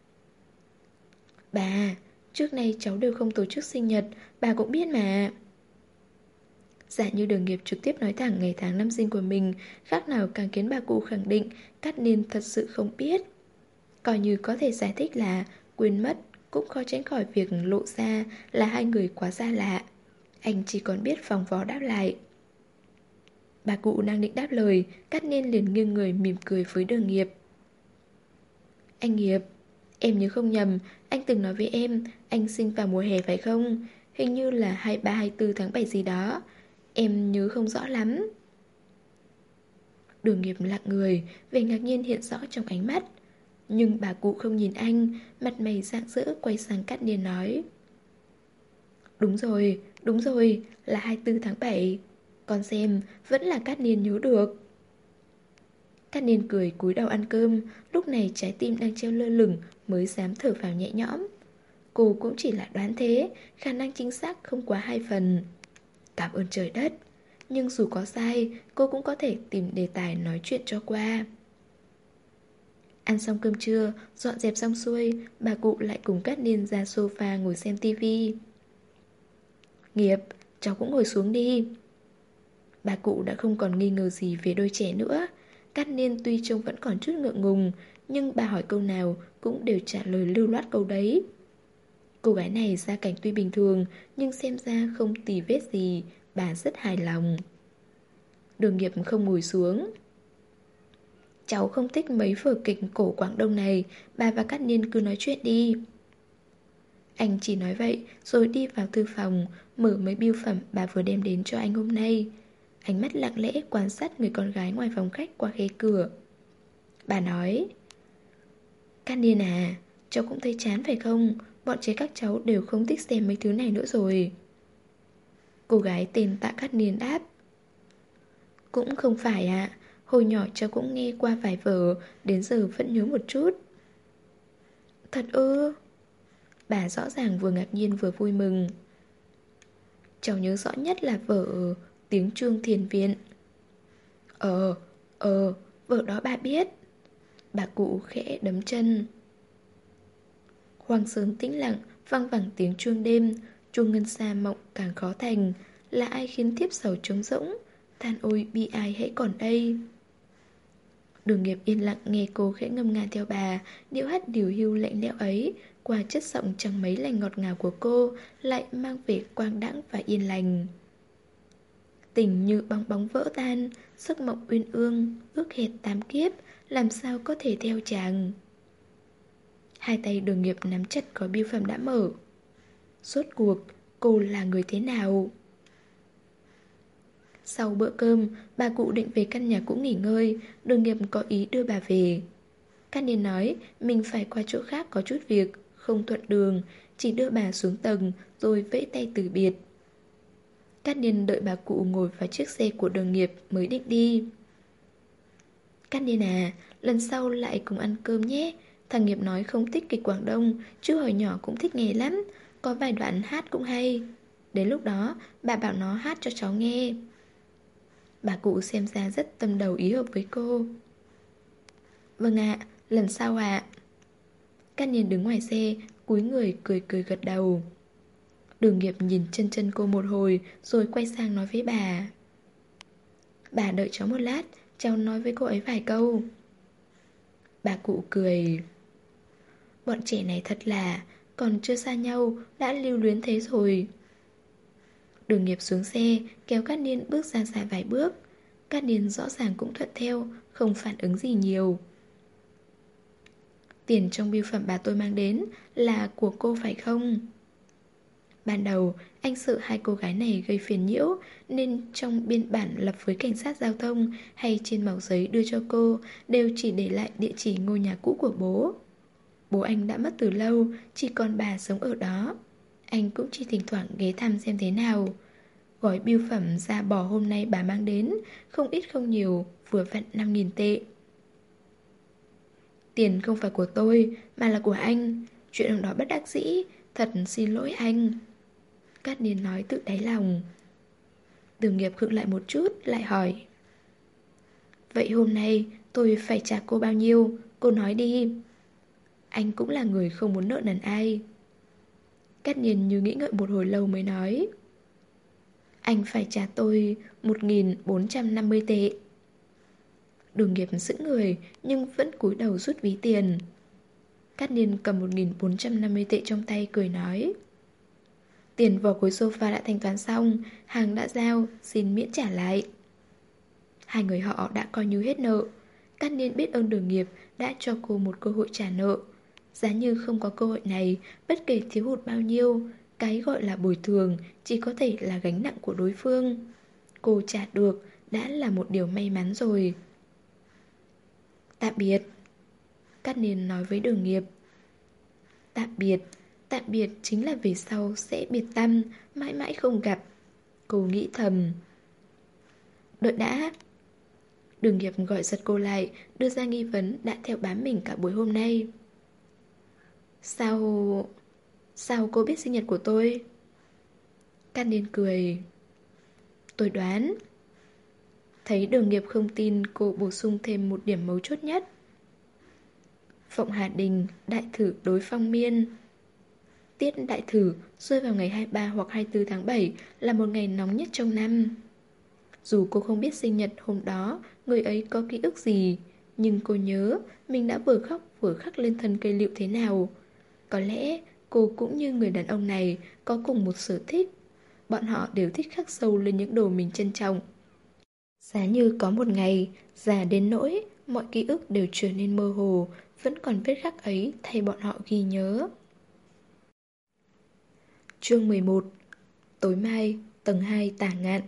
S1: Bà, trước nay cháu đều không tổ chức sinh nhật, bà cũng biết mà. Giả như Đường Nghiệp trực tiếp nói thẳng ngày tháng năm sinh của mình, khác nào càng khiến bà cụ khẳng định Cát Niên thật sự không biết. Coi như có thể giải thích là quên mất, cũng khó tránh khỏi việc lộ ra là hai người quá xa lạ. Anh chỉ còn biết vòng vó đáp lại. Bà cụ đang định đáp lời, Cát Niên liền nghiêng người mỉm cười với Đường Nghiệp. Anh Nghiệp, em nhớ không nhầm, anh từng nói với em anh sinh vào mùa hè phải không? Hình như là 23-24 tháng 7 gì đó. Em nhớ không rõ lắm. Đường Nghiệp lặng người, vẻ ngạc nhiên hiện rõ trong ánh mắt. Nhưng bà cụ không nhìn anh, mặt mày rạng rỡ quay sang Cát Niên nói. Đúng rồi, là 24 tháng 7. Con xem, vẫn là Cát Niên nhớ được. Cát Niên cười cúi đầu ăn cơm, lúc này trái tim đang treo lơ lửng mới dám thở vào nhẹ nhõm. cô cũng chỉ là đoán thế, khả năng chính xác không quá 2 phần. Cảm ơn trời đất. Nhưng dù có sai, cô cũng có thể tìm đề tài nói chuyện cho qua. Ăn xong cơm trưa, dọn dẹp xong xuôi, bà cụ lại cùng Cát Niên ra sofa ngồi xem tivi. Nghiệp, cháu cũng ngồi xuống đi. Bà cụ đã không còn nghi ngờ gì về đôi trẻ nữa. Cát Niên tuy trông vẫn còn chút ngượng ngùng, nhưng bà hỏi câu nào cũng đều trả lời lưu loát câu đấy. Cô gái này gia cảnh tuy bình thường, nhưng xem ra không tì vết gì, bà rất hài lòng. Đường Nghiệp không ngồi xuống. Cháu không thích mấy vở kịch cổ Quảng Đông này, bà và Cát Niên cứ nói chuyện đi. Anh chỉ nói vậy rồi đi vào thư phòng, mở mấy bưu phẩm bà vừa đem đến cho anh hôm nay. Ánh mắt lặng lẽ quan sát người con gái ngoài phòng khách qua khe cửa. Bà nói: Cát Niên à, cháu cũng thấy chán phải không? Bọn trẻ các cháu đều không thích xem mấy thứ này nữa rồi. Cô gái tên Tạ Cát Niên đáp: Cũng không phải ạ. Hồi nhỏ cháu cũng nghe qua vài vở, đến giờ vẫn nhớ một chút. Thật ư? Bà rõ ràng vừa ngạc nhiên vừa vui mừng. Cháu nhớ rõ nhất là vở Tiếng Chuông Thiền Viện. Ờ, vở đó bà biết. Bà cụ khẽ đấm chân. Hoang sớm tĩnh lặng, văng vẳng tiếng chuông đêm. Chuông ngân xa mộng càng khó thành. Là ai khiến thiếp sầu trống rỗng? Than ôi bi ai hãy còn đây. Đường Nghiệp yên lặng nghe cô khẽ ngâm nga theo bà. Điệu hát điều hưu lạnh lẽo ấy, qua chất giọng chẳng mấy lành ngọt ngào của cô, lại mang vẻ quang đãng và yên lành. Tình như bong bóng vỡ tan, giấc mộng uyên ương, ước hẹn 8 kiếp, làm sao có thể theo chàng. Hai tay Đường Nghiệp nắm chặt gói bưu phẩm đã mở. Rốt cuộc, cô là người thế nào? Sau bữa cơm, bà cụ định về căn nhà cũ nghỉ ngơi. Đường Nghiệp có ý đưa bà về. Cát Niên nói mình phải qua chỗ khác có chút việc, không thuận đường, chỉ đưa bà xuống tầng rồi vẫy tay từ biệt. Cát Niên đợi bà cụ ngồi vào chiếc xe của Đường Nghiệp mới định đi. Cát Niên à, lần sau lại cùng ăn cơm nhé. Thằng Nghiệp nói không thích kịch Quảng Đông, chứ hồi nhỏ cũng thích nghe lắm. Có vài đoạn hát cũng hay. Đến lúc đó, bà bảo nó hát cho cháu nghe. Bà cụ xem ra rất tâm đầu ý hợp với cô. Vâng ạ, lần sau ạ. Cát Niên đứng ngoài xe, cúi người cười cười gật đầu. Đường Nghiệp nhìn chân chân cô một hồi, rồi quay sang nói với bà. Bà đợi cháu một lát, cháu nói với cô ấy vài câu. Bà cụ cười. Bọn trẻ này thật là, còn chưa xa nhau, đã lưu luyến thế rồi. Đường Nghiệp xuống xe, kéo Cát Niên bước ra xa vài bước. Cát Niên rõ ràng cũng thuận theo, không phản ứng gì nhiều. Tiền trong bưu phẩm bà tôi mang đến là của cô phải không? Ban đầu, anh sợ hai cô gái này gây phiền nhiễu, nên trong biên bản lập với cảnh sát giao thông hay trên mẩu giấy đưa cho cô đều chỉ để lại địa chỉ ngôi nhà cũ của bố. Bố anh đã mất từ lâu, chỉ còn bà sống ở đó. Anh cũng chỉ thỉnh thoảng ghé thăm xem thế nào. Gói bưu phẩm da bò hôm nay bà mang đến, không ít không nhiều, vừa vặn 5.000 tệ. Tiền không phải của tôi, mà là của anh. Chuyện hôm đó bất đắc dĩ, thật xin lỗi anh. Cát Niên nói tự đáy lòng. Đường Nghiệp khựng lại một chút, lại hỏi. Vậy hôm nay tôi phải trả cô bao nhiêu? Cô nói đi. Anh cũng là người không muốn nợ nần ai. Cát Niên như nghĩ ngợi một hồi lâu mới nói. Anh phải trả tôi 1.450 tệ. Đường Nghiệp sững người, nhưng vẫn cúi đầu rút ví tiền. Cát Niên cầm 1.450 tệ trong tay cười nói. Tiền vào cuối sofa đã thanh toán xong, hàng đã giao, xin miễn trả lại. Hai người họ đã coi như hết nợ. Cát Niên biết ơn Đường Nghiệp đã cho cô một cơ hội trả nợ. Giá như không có cơ hội này, bất kể thiếu hụt bao nhiêu, cái gọi là bồi thường chỉ có thể là gánh nặng của đối phương. Cô trả được đã là một điều may mắn rồi. Tạm biệt. Cát Niên nói với Đường Nghiệp. Tạm biệt chính là về sau sẽ biệt tăm, mãi mãi không gặp. Cô nghĩ thầm. Đợi đã. Đường Nghiệp gọi giật cô lại, đưa ra nghi vấn đã theo bám mình cả buổi hôm nay. Sao... Sao cô biết sinh nhật của tôi? Cát Niên cười. Tôi đoán. Thấy Đường Nghiệp không tin, cô bổ sung thêm một điểm mấu chốt nhất. Phộng Hà Đình, đại thử đối Phong Miên. Tiết đại thử rơi vào ngày 23 hoặc 24 tháng 7 là một ngày nóng nhất trong năm. Dù cô không biết sinh nhật hôm đó người ấy có ký ức gì, nhưng cô nhớ mình đã vừa khóc vừa khắc lên thân cây lựu thế nào. Có lẽ cô cũng như người đàn ông này có cùng một sở thích. Bọn họ đều thích khắc sâu lên những đồ mình trân trọng. Giá như có một ngày già đến nỗi mọi ký ức đều trở nên mơ hồ, vẫn còn vết khắc ấy thay bọn họ ghi nhớ. Chương 11. Tối mai, tầng 2 Tả Ngạn.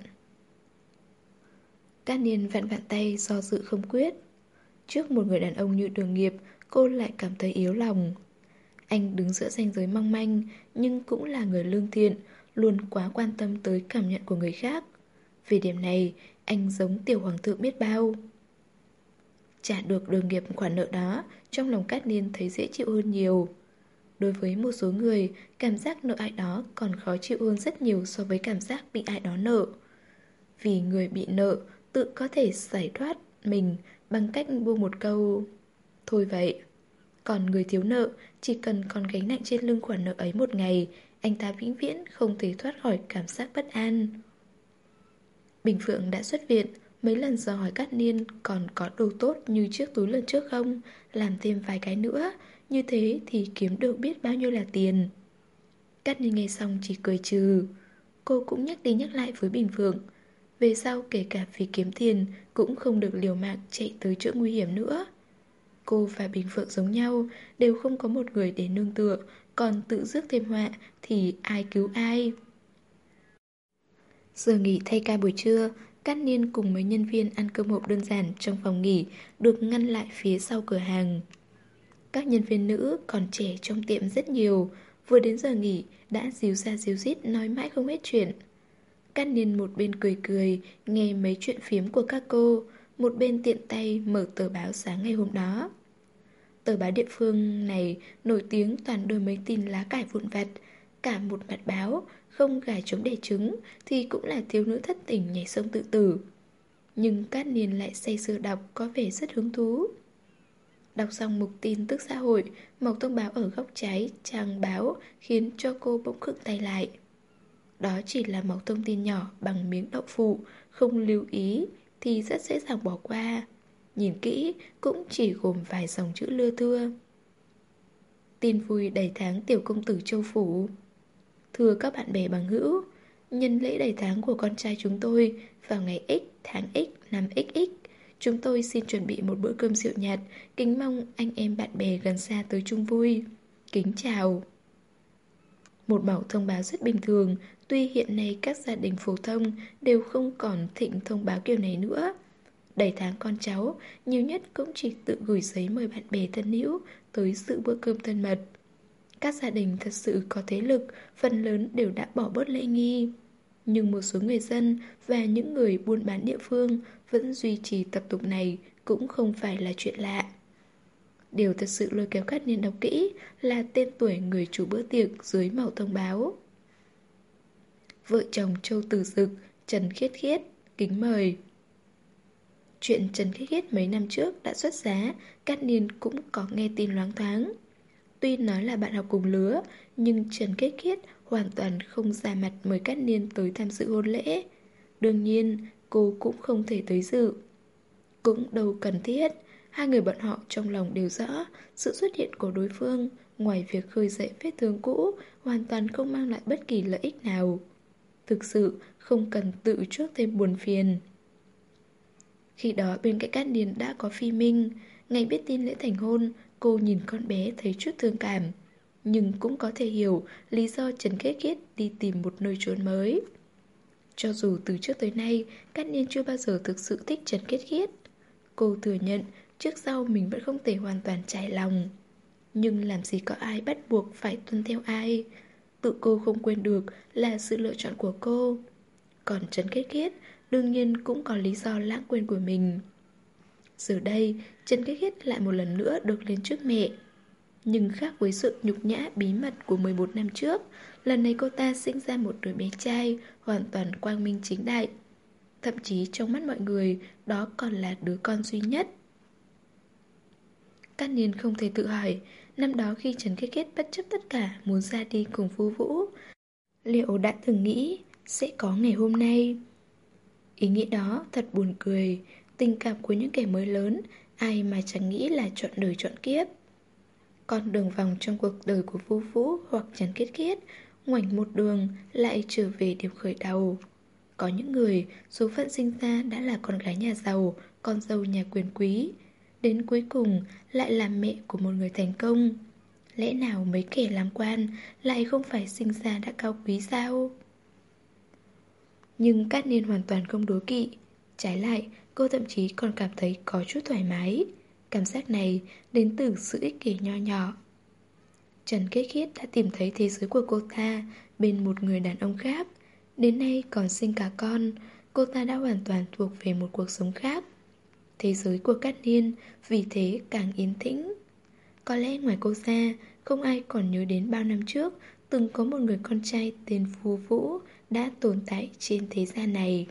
S1: Cát Niên vặn vặn tay do dự không quyết. Trước một người đàn ông như Đường Nghiệp, cô lại cảm thấy yếu lòng. Anh đứng giữa ranh giới mong manh, nhưng cũng là người lương thiện, luôn quá quan tâm tới cảm nhận của người khác. Về điểm này, anh giống tiểu hoàng thượng biết bao. Trả được Đường Nghiệp khoản nợ đó, trong lòng Cát Niên thấy dễ chịu hơn nhiều. Đối với một số người, cảm giác nợ ai đó còn khó chịu hơn rất nhiều so với cảm giác bị ai đó nợ. Vì người bị nợ tự có thể giải thoát mình bằng cách buông một câu thôi vậy. Còn người thiếu nợ, chỉ cần còn gánh nặng trên lưng khoản nợ ấy một ngày, anh ta vĩnh viễn không thể thoát khỏi cảm giác bất an. Bình Phượng đã xuất viện, mấy lần dò hỏi Cát Niên còn có đồ tốt như chiếc túi lần trước không, làm thêm vài cái nữa, như thế thì kiếm được biết bao nhiêu là tiền. Cát Niên nghe xong chỉ cười trừ. Cô cũng nhắc đi nhắc lại với Bình Phượng, về sau kể cả vì kiếm tiền cũng không được liều mạng chạy tới chỗ nguy hiểm nữa. Cô và Bình Phượng giống nhau, đều không có một người để nương tựa, còn tự rước thêm họa thì ai cứu ai. Giờ nghỉ thay ca buổi trưa, Cát Niên cùng mấy nhân viên ăn cơm hộp đơn giản trong phòng nghỉ, được ngăn lại phía sau cửa hàng. Các nhân viên nữ còn trẻ trong tiệm rất nhiều, vừa đến giờ nghỉ đã díu ra díu dít nói mãi không hết chuyện. Cát Niên một bên cười cười, nghe mấy chuyện phiếm của các cô, một bên tiện tay mở tờ báo sáng ngày hôm đó. Tờ báo địa phương này nổi tiếng toàn đưa mấy tin lá cải vụn vặt. Cả một mặt báo, không gà trống đẻ trứng thì cũng là thiếu nữ thất tình nhảy sông tự tử. Nhưng Cát Niên lại say sưa đọc, có vẻ rất hứng thú. Đọc xong mục tin tức xã hội, mộc thông báo ở góc trái trang báo khiến cho cô bỗng khựng tay lại. Đó chỉ là mẫu thông tin nhỏ bằng miếng đậu phụ, không lưu ý thì rất dễ dàng bỏ qua. Nhìn kỹ cũng chỉ gồm vài dòng chữ lưa thưa. Tin vui đầy tháng tiểu công tử Châu Phủ. Thưa các bạn bè bằng hữu, nhân lễ đầy tháng của con trai chúng tôi vào ngày X tháng X năm XX, chúng tôi xin chuẩn bị một bữa cơm rượu nhạt, kính mong anh em bạn bè gần xa tới chung vui. Kính chào. Một mẫu thông báo rất bình thường, tuy hiện nay các gia đình phổ thông đều không còn thịnh thông báo kiểu này nữa. Đầy tháng con cháu, nhiều nhất cũng chỉ tự gửi giấy mời bạn bè thân hữu tới dự bữa cơm thân mật. Các gia đình thật sự có thế lực, phần lớn đều đã bỏ bớt lễ nghi. Nhưng một số người dân và những người buôn bán địa phương vẫn duy trì tập tục này cũng không phải là chuyện lạ. Điều thật sự lôi kéo Cát Niên đọc kỹ là tên tuổi người chủ bữa tiệc dưới màu thông báo. Vợ chồng Châu Tử Dực, Trần Khiết Khiết, kính mời. Chuyện Trần Khiết Khiết mấy năm trước đã xuất giá, Cát Niên cũng có nghe tin loáng thoáng. Tuy nói là bạn học cùng lứa, nhưng Trần Khiết Khiết hoàn toàn không ra mặt mời Cát Niên tới tham dự hôn lễ. Đương nhiên, cô cũng không thể tới dự. Cũng đâu cần thiết, hai người bọn họ trong lòng đều rõ sự xuất hiện của đối phương, ngoài việc khơi dậy vết thương cũ, hoàn toàn không mang lại bất kỳ lợi ích nào. Thực sự không cần tự chuốc thêm buồn phiền. Khi đó bên cạnh Cát Niên đã có Phi Minh. Ngày biết tin lễ thành hôn, cô nhìn con bé thấy chút thương cảm. Nhưng cũng có thể hiểu lý do Trần Khiết Khiết đi tìm một nơi trốn mới. Cho dù từ trước tới nay, Cát Niên chưa bao giờ thực sự thích Trần Khiết Khiết. Cô thừa nhận trước sau mình vẫn không thể hoàn toàn trải lòng. Nhưng làm gì có ai bắt buộc phải tuân theo ai. Tự cô không quên được là sự lựa chọn của cô. Còn Trần Khiết Khiết đương nhiên cũng có lý do lãng quên của mình. Giờ đây, Trần Khiết Khiết lại một lần nữa được lên trước mẹ. Nhưng khác với sự nhục nhã bí mật của 11 năm trước, lần này cô ta sinh ra một đứa bé trai hoàn toàn quang minh chính đại. Thậm chí trong mắt mọi người, đó còn là đứa con duy nhất. Cát Niên không thể tự hỏi, năm đó khi Trần Kết Kết bất chấp tất cả muốn ra đi cùng Vu Vũ, liệu đã từng nghĩ sẽ có ngày hôm nay? Ý nghĩ đó thật buồn cười, tình cảm của những kẻ mới lớn, ai mà chẳng nghĩ là chọn đời chọn kiếp. Con đường vòng trong cuộc đời của Vu Vũ hoặc Trần Kết Kết, ngoảnh một đường lại trở về điểm khởi đầu. Có những người số phận sinh ra đã là con gái nhà giàu, con dâu nhà quyền quý, đến cuối cùng lại là mẹ của một người thành công. Lẽ nào mấy kẻ làm quan lại không phải sinh ra đã cao quý sao? Nhưng Cát Niên hoàn toàn không đố kỵ. Trái lại, cô thậm chí còn cảm thấy có chút thoải mái. Cảm giác này đến từ sự ích kỷ nho nhỏ. Trần Kết Khiết đã tìm thấy thế giới của cô ta bên một người đàn ông khác. Đến nay còn sinh cả con, cô ta đã hoàn toàn thuộc về một cuộc sống khác. Thế giới của Cát Niên vì thế càng yên tĩnh. Có lẽ ngoài cô ra, không ai còn nhớ đến bao năm trước từng có một người con trai tên Vu Vũ đã tồn tại trên thế gian này.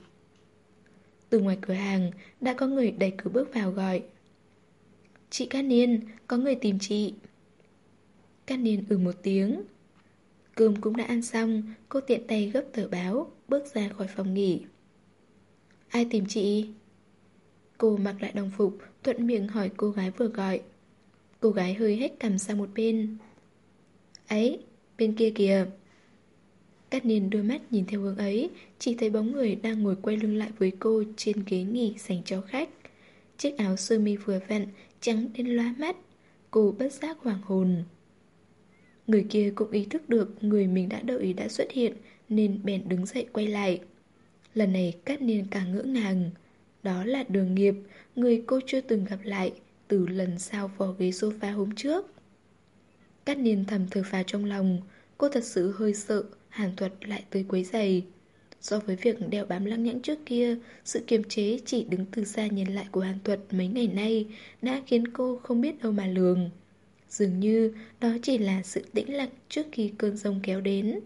S1: Từ ngoài cửa hàng, đã có người đẩy cửa bước vào gọi: "Chị Cát Niên, có người tìm chị." Cát Niên một tiếng. Cơm cũng đã ăn xong, cô tiện tay gấp tờ báo, bước ra khỏi phòng nghỉ. "Ai tìm chị?" Cô mặc lại đồng phục, thuận miệng hỏi cô gái vừa gọi. Cô gái hơi hếch cằm sang một bên. "Ấy, bên kia kìa." Cát Niên đôi mắt nhìn theo hướng ấy, chỉ thấy bóng người đang ngồi quay lưng lại với cô trên ghế nghỉ dành cho khách. Chiếc áo sơ mi vừa vặn, trắng đến lóa mắt. Cô bất giác hoảng hồn. Người kia cũng ý thức được người mình đã đợi đã xuất hiện, nên bèn đứng dậy quay lại. Lần này Cát Niên càng ngỡ ngàng. Đó là Đường Nghiệp, người cô chưa từng gặp lại từ lần sao vò ghế sofa hôm trước. Cát Niên thầm thở phào trong lòng. Cô thật sự hơi sợ Hàn Thuật lại tới quấy giày. So với việc đeo bám lăng nhãng trước kia, sự kiềm chế chỉ đứng từ xa nhìn lại của Hàn Thuật mấy ngày nay đã khiến cô không biết đâu mà lường. Dường như đó chỉ là sự tĩnh lặng trước khi cơn giông kéo đến.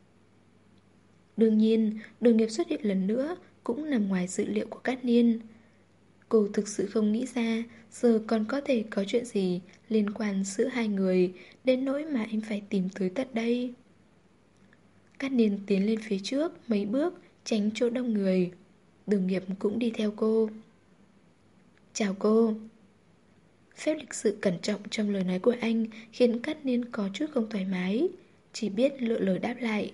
S1: Đương nhiên, Đường Nghiệp xuất hiện lần nữa cũng nằm ngoài dự liệu của Cát Niên. Cô thực sự không nghĩ ra giờ còn có thể có chuyện gì liên quan giữa hai người đến nỗi mà anh phải tìm tới tận đây. Cát Niên tiến lên phía trước mấy bước, tránh chỗ đông người. Đường Nghiệp cũng đi theo cô. "Chào cô." Phép lịch sự cẩn trọng trong lời nói của anh khiến Cát Niên có chút không thoải mái, chỉ biết lựa lời đáp lại.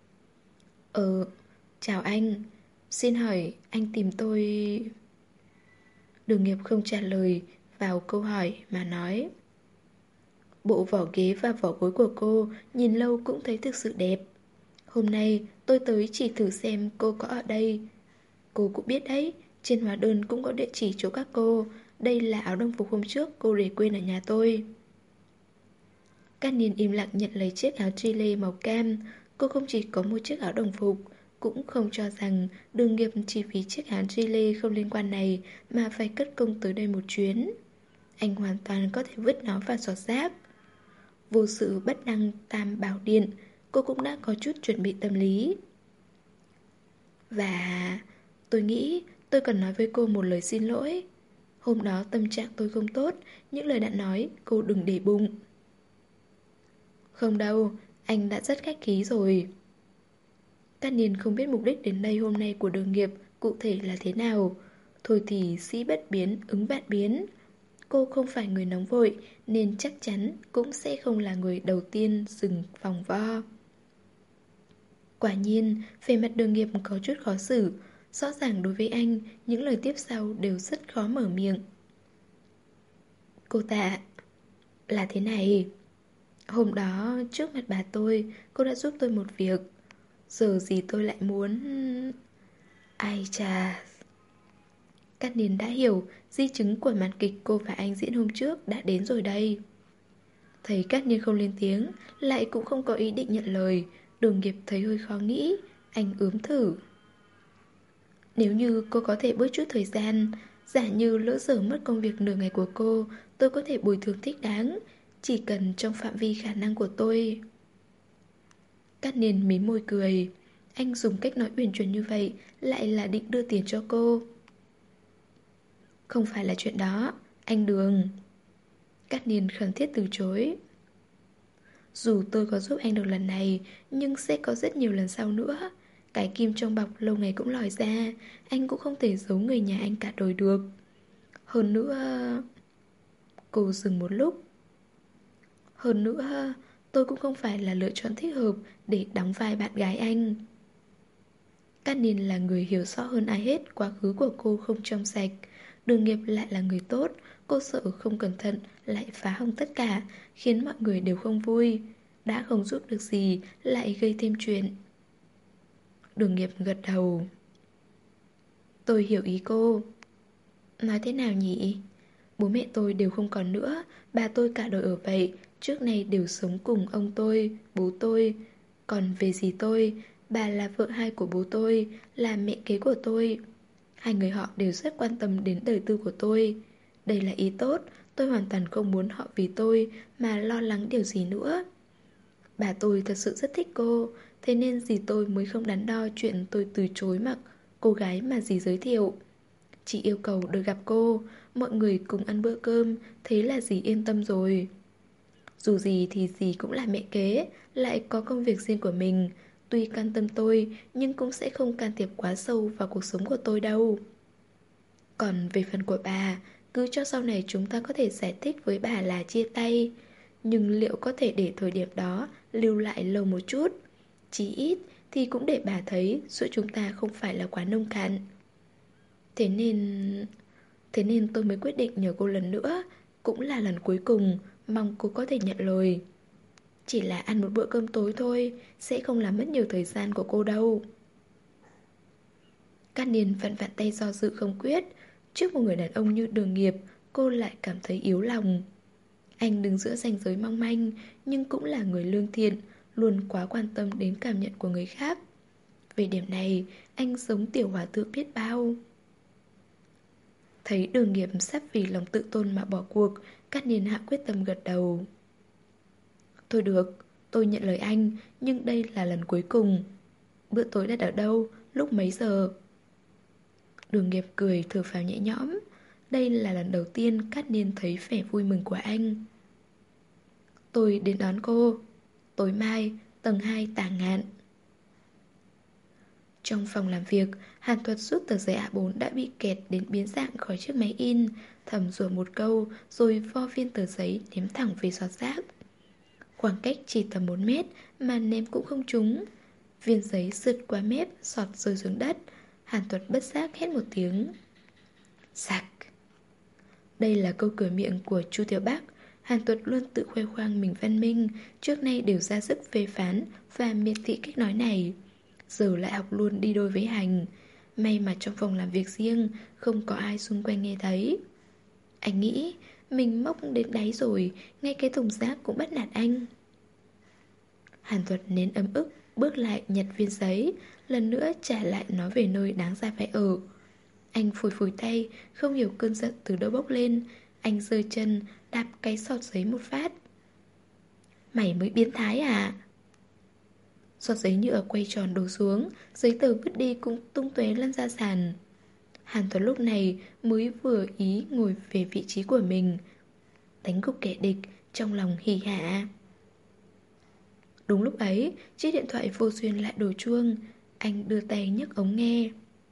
S1: Chào anh. Xin hỏi anh tìm tôi..." Đường Nghiệp không trả lời vào câu hỏi mà nói: "Bộ vỏ ghế và vỏ gối của cô nhìn lâu cũng thấy thực sự đẹp. Hôm nay tôi tới chỉ thử xem cô có ở đây. Cô cũng biết đấy, trên hóa đơn cũng có địa chỉ chỗ các cô. Đây là áo đồng phục hôm trước cô để quên ở nhà tôi." Cát Niên im lặng nhận lấy chiếc áo trile màu cam. Cô không chỉ có một chiếc áo đồng phục, cũng không cho rằng Đường Nghiệp chỉ vì chiếc áo trile không liên quan này mà phải cất công tới đây một chuyến. Anh hoàn toàn có thể vứt nó vào giỏ rác. Vô sự bất đăng tam bảo điện, cô cũng đã có chút chuẩn bị tâm lý. Và tôi nghĩ tôi cần nói với cô một lời xin lỗi. Hôm đó tâm trạng tôi không tốt, những lời đã nói cô đừng để bụng. Không đâu, anh đã rất khách khí rồi. Cát Niên không biết mục đích đến đây hôm nay của Đường Nghiệp cụ thể là thế nào. Thôi thì sĩ bất biến, ứng vạn biến. Cô không phải người nóng vội nên chắc chắn cũng sẽ không là người đầu tiên dừng vòng vo. Quả nhiên, về mặt Đường Nghiệp có chút khó xử. Rõ ràng đối với anh, những lời tiếp sau đều rất khó mở miệng. Cô tạ, là thế này. Hôm đó, trước mặt bà tôi, cô đã giúp tôi một việc. Giờ gì tôi lại muốn... Ai chà... Cát Niên đã hiểu, di chứng của màn kịch cô và anh diễn hôm trước đã đến rồi đây. Thấy Cát Niên không lên tiếng, lại cũng không có ý định nhận lời. Đường Nghiệp thấy hơi khó nghĩ, anh ướm thử. Nếu như cô có thể bớt chút thời gian, giả như lỡ dở mất công việc nửa ngày của cô, tôi có thể bồi thường thích đáng. chỉ cần trong phạm vi khả năng của tôi. Cát Niên mím môi cười. Anh dùng cách nói uyển chuyển như vậy lại là định đưa tiền cho cô. Không phải là chuyện đó, anh Đường. Cát Niên khẩn thiết từ chối. Dù tôi có giúp anh được lần này, nhưng sẽ có rất nhiều lần sau nữa. Cái kim trong bọc lâu ngày cũng lòi ra, anh cũng không thể giấu người nhà anh cả đời được. Hơn nữa... Cô dừng một lúc. Hơn nữa, tôi cũng không phải là lựa chọn thích hợp để đóng vai bạn gái anh. Cát Niên là người hiểu rõ hơn ai hết quá khứ của cô không trong sạch. Đường Nghiệp lại là người tốt, cô sợ không cẩn thận lại phá hỏng tất cả, khiến mọi người đều không vui. Đã không giúp được gì, lại gây thêm chuyện. Đường Nghiệp gật đầu. Tôi hiểu ý cô. Nói thế nào nhỉ? Bố mẹ tôi đều không còn nữa, bà tôi cả đời ở vậy, trước nay đều sống cùng ông tôi, bố tôi. Còn về dì tôi, bà là vợ hai của bố tôi, là mẹ kế của tôi. Hai người họ đều rất quan tâm đến đời tư của tôi. Đây là ý tốt, tôi hoàn toàn không muốn họ vì tôi mà lo lắng điều gì nữa. Bà tôi thật sự rất thích cô, thế nên dì tôi mới không đắn đo chuyện tôi từ chối mặc cô gái mà dì giới thiệu. Chỉ yêu cầu được gặp cô, mọi người cùng ăn bữa cơm, thế là dì yên tâm rồi. Dù gì thì dì cũng là mẹ kế, lại có công việc riêng của mình. Tuy quan tâm tôi, nhưng cũng sẽ không can thiệp quá sâu vào cuộc sống của tôi đâu. Còn về phần của bà, cứ cho sau này chúng ta có thể giải thích với bà là chia tay. Nhưng liệu có thể để thời điểm đó lưu lại lâu một chút? Chí ít thì cũng để bà thấy giữa chúng ta không phải là quá nông cạn. Thế nên... Thế nên tôi mới quyết định nhờ cô lần nữa, cũng là lần cuối cùng, mong cô có thể nhận lời. Chỉ là ăn một bữa cơm tối thôi, sẽ không làm mất nhiều thời gian của cô đâu. Cát Niên vặn vặn tay do dự không quyết. Trước một người đàn ông như Đường Nghiệp, cô lại cảm thấy yếu lòng. Anh đứng giữa ranh giới mong manh, nhưng cũng là người lương thiện, luôn quá quan tâm đến cảm nhận của người khác. Về điểm này, anh giống tiểu hòa thượng biết bao. Thấy Đường Nghiệp sắp vì lòng tự tôn mà bỏ cuộc, Cát Niên hạ quyết tâm gật đầu. Thôi được, tôi nhận lời anh, nhưng đây là lần cuối cùng. Bữa tối đặt ở đâu, lúc mấy giờ? Đường Nghiệp cười thở phào nhẹ nhõm. Đây là lần đầu tiên Cát Niên thấy vẻ vui mừng của anh. Tôi đến đón cô. Tối mai, tầng 2 Tả Ngạn. Trong phòng làm việc, Hàn Thuật rút tờ giấy A4 đã bị kẹt đến biến dạng khỏi chiếc máy in, thầm rủa một câu rồi vo viên tờ giấy ném thẳng về giọt rác. Khoảng cách chỉ tầm 1 mét mà ném cũng không trúng. Viên giấy sượt qua mép, giọt rơi xuống đất. Hàn Thuật bất giác hét một tiếng. Sặc. Đây là câu cửa miệng của Chu Tiểu Bắc. Hàn Thuật luôn tự khoe khoang mình văn minh, trước nay đều ra sức phê phán và miệt thị cách nói này. Giờ lại học luôn đi đôi với hành. May mà trong phòng làm việc riêng không có ai xung quanh nghe thấy. Anh nghĩ mình móc đến đáy rồi, ngay cái thùng rác cũng bắt nạt anh. Hàn Thuật nén ấm ức, bước lại nhặt viên giấy, lần nữa trả lại nó về nơi đáng ra phải ở. Anh phủi phủi tay, không hiểu cơn giận từ đâu bốc lên. Anh giơ chân, đạp cái sọt giấy một phát. Mày mới biến thái à? Sọt giấy nhựa quay tròn đổ xuống, giấy tờ vứt đi cũng tung tóe lăn ra sàn. Hàn Thuật lúc này mới vừa ý ngồi về vị trí của mình. Đánh gục kẻ địch, trong lòng hỉ hả. Đúng lúc ấy, chiếc điện thoại vô duyên lại đổ chuông. Anh đưa tay nhấc ống nghe.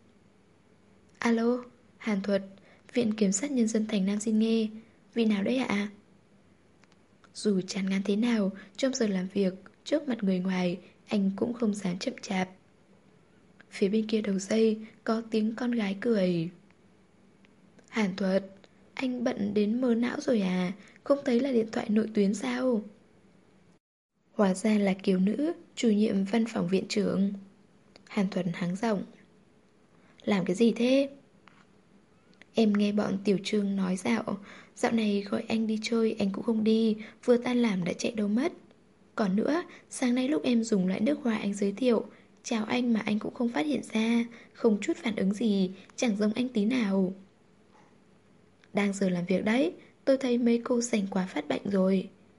S1: Alo, Hàn Thuật, Viện Kiểm sát Nhân dân thành Nam xin nghe. Vị nào đấy ạ? Dù chán ngán thế nào, trong giờ làm việc, trước mặt người ngoài, anh cũng không dám chậm chạp. Phía bên kia đầu dây có tiếng con gái cười. Hàn Thuật, anh bận đến mờ não rồi à? Không thấy là điện thoại nội tuyến sao? Hóa ra là Kiều Nữ, chủ nhiệm văn phòng viện trưởng. Hàn Thuật hắng giọng. Làm cái gì thế? Em nghe bọn Tiểu Trương nói dạo này gọi anh đi chơi anh cũng không đi, vừa tan làm đã chạy đâu mất. Còn nữa, sáng nay lúc em dùng loại nước hoa anh giới thiệu, chào anh mà anh cũng không phát hiện ra, không chút phản ứng gì, chẳng giống anh tí nào. Đang giờ làm việc đấy, tôi thấy mấy cô rảnh quá phát bệnh rồi.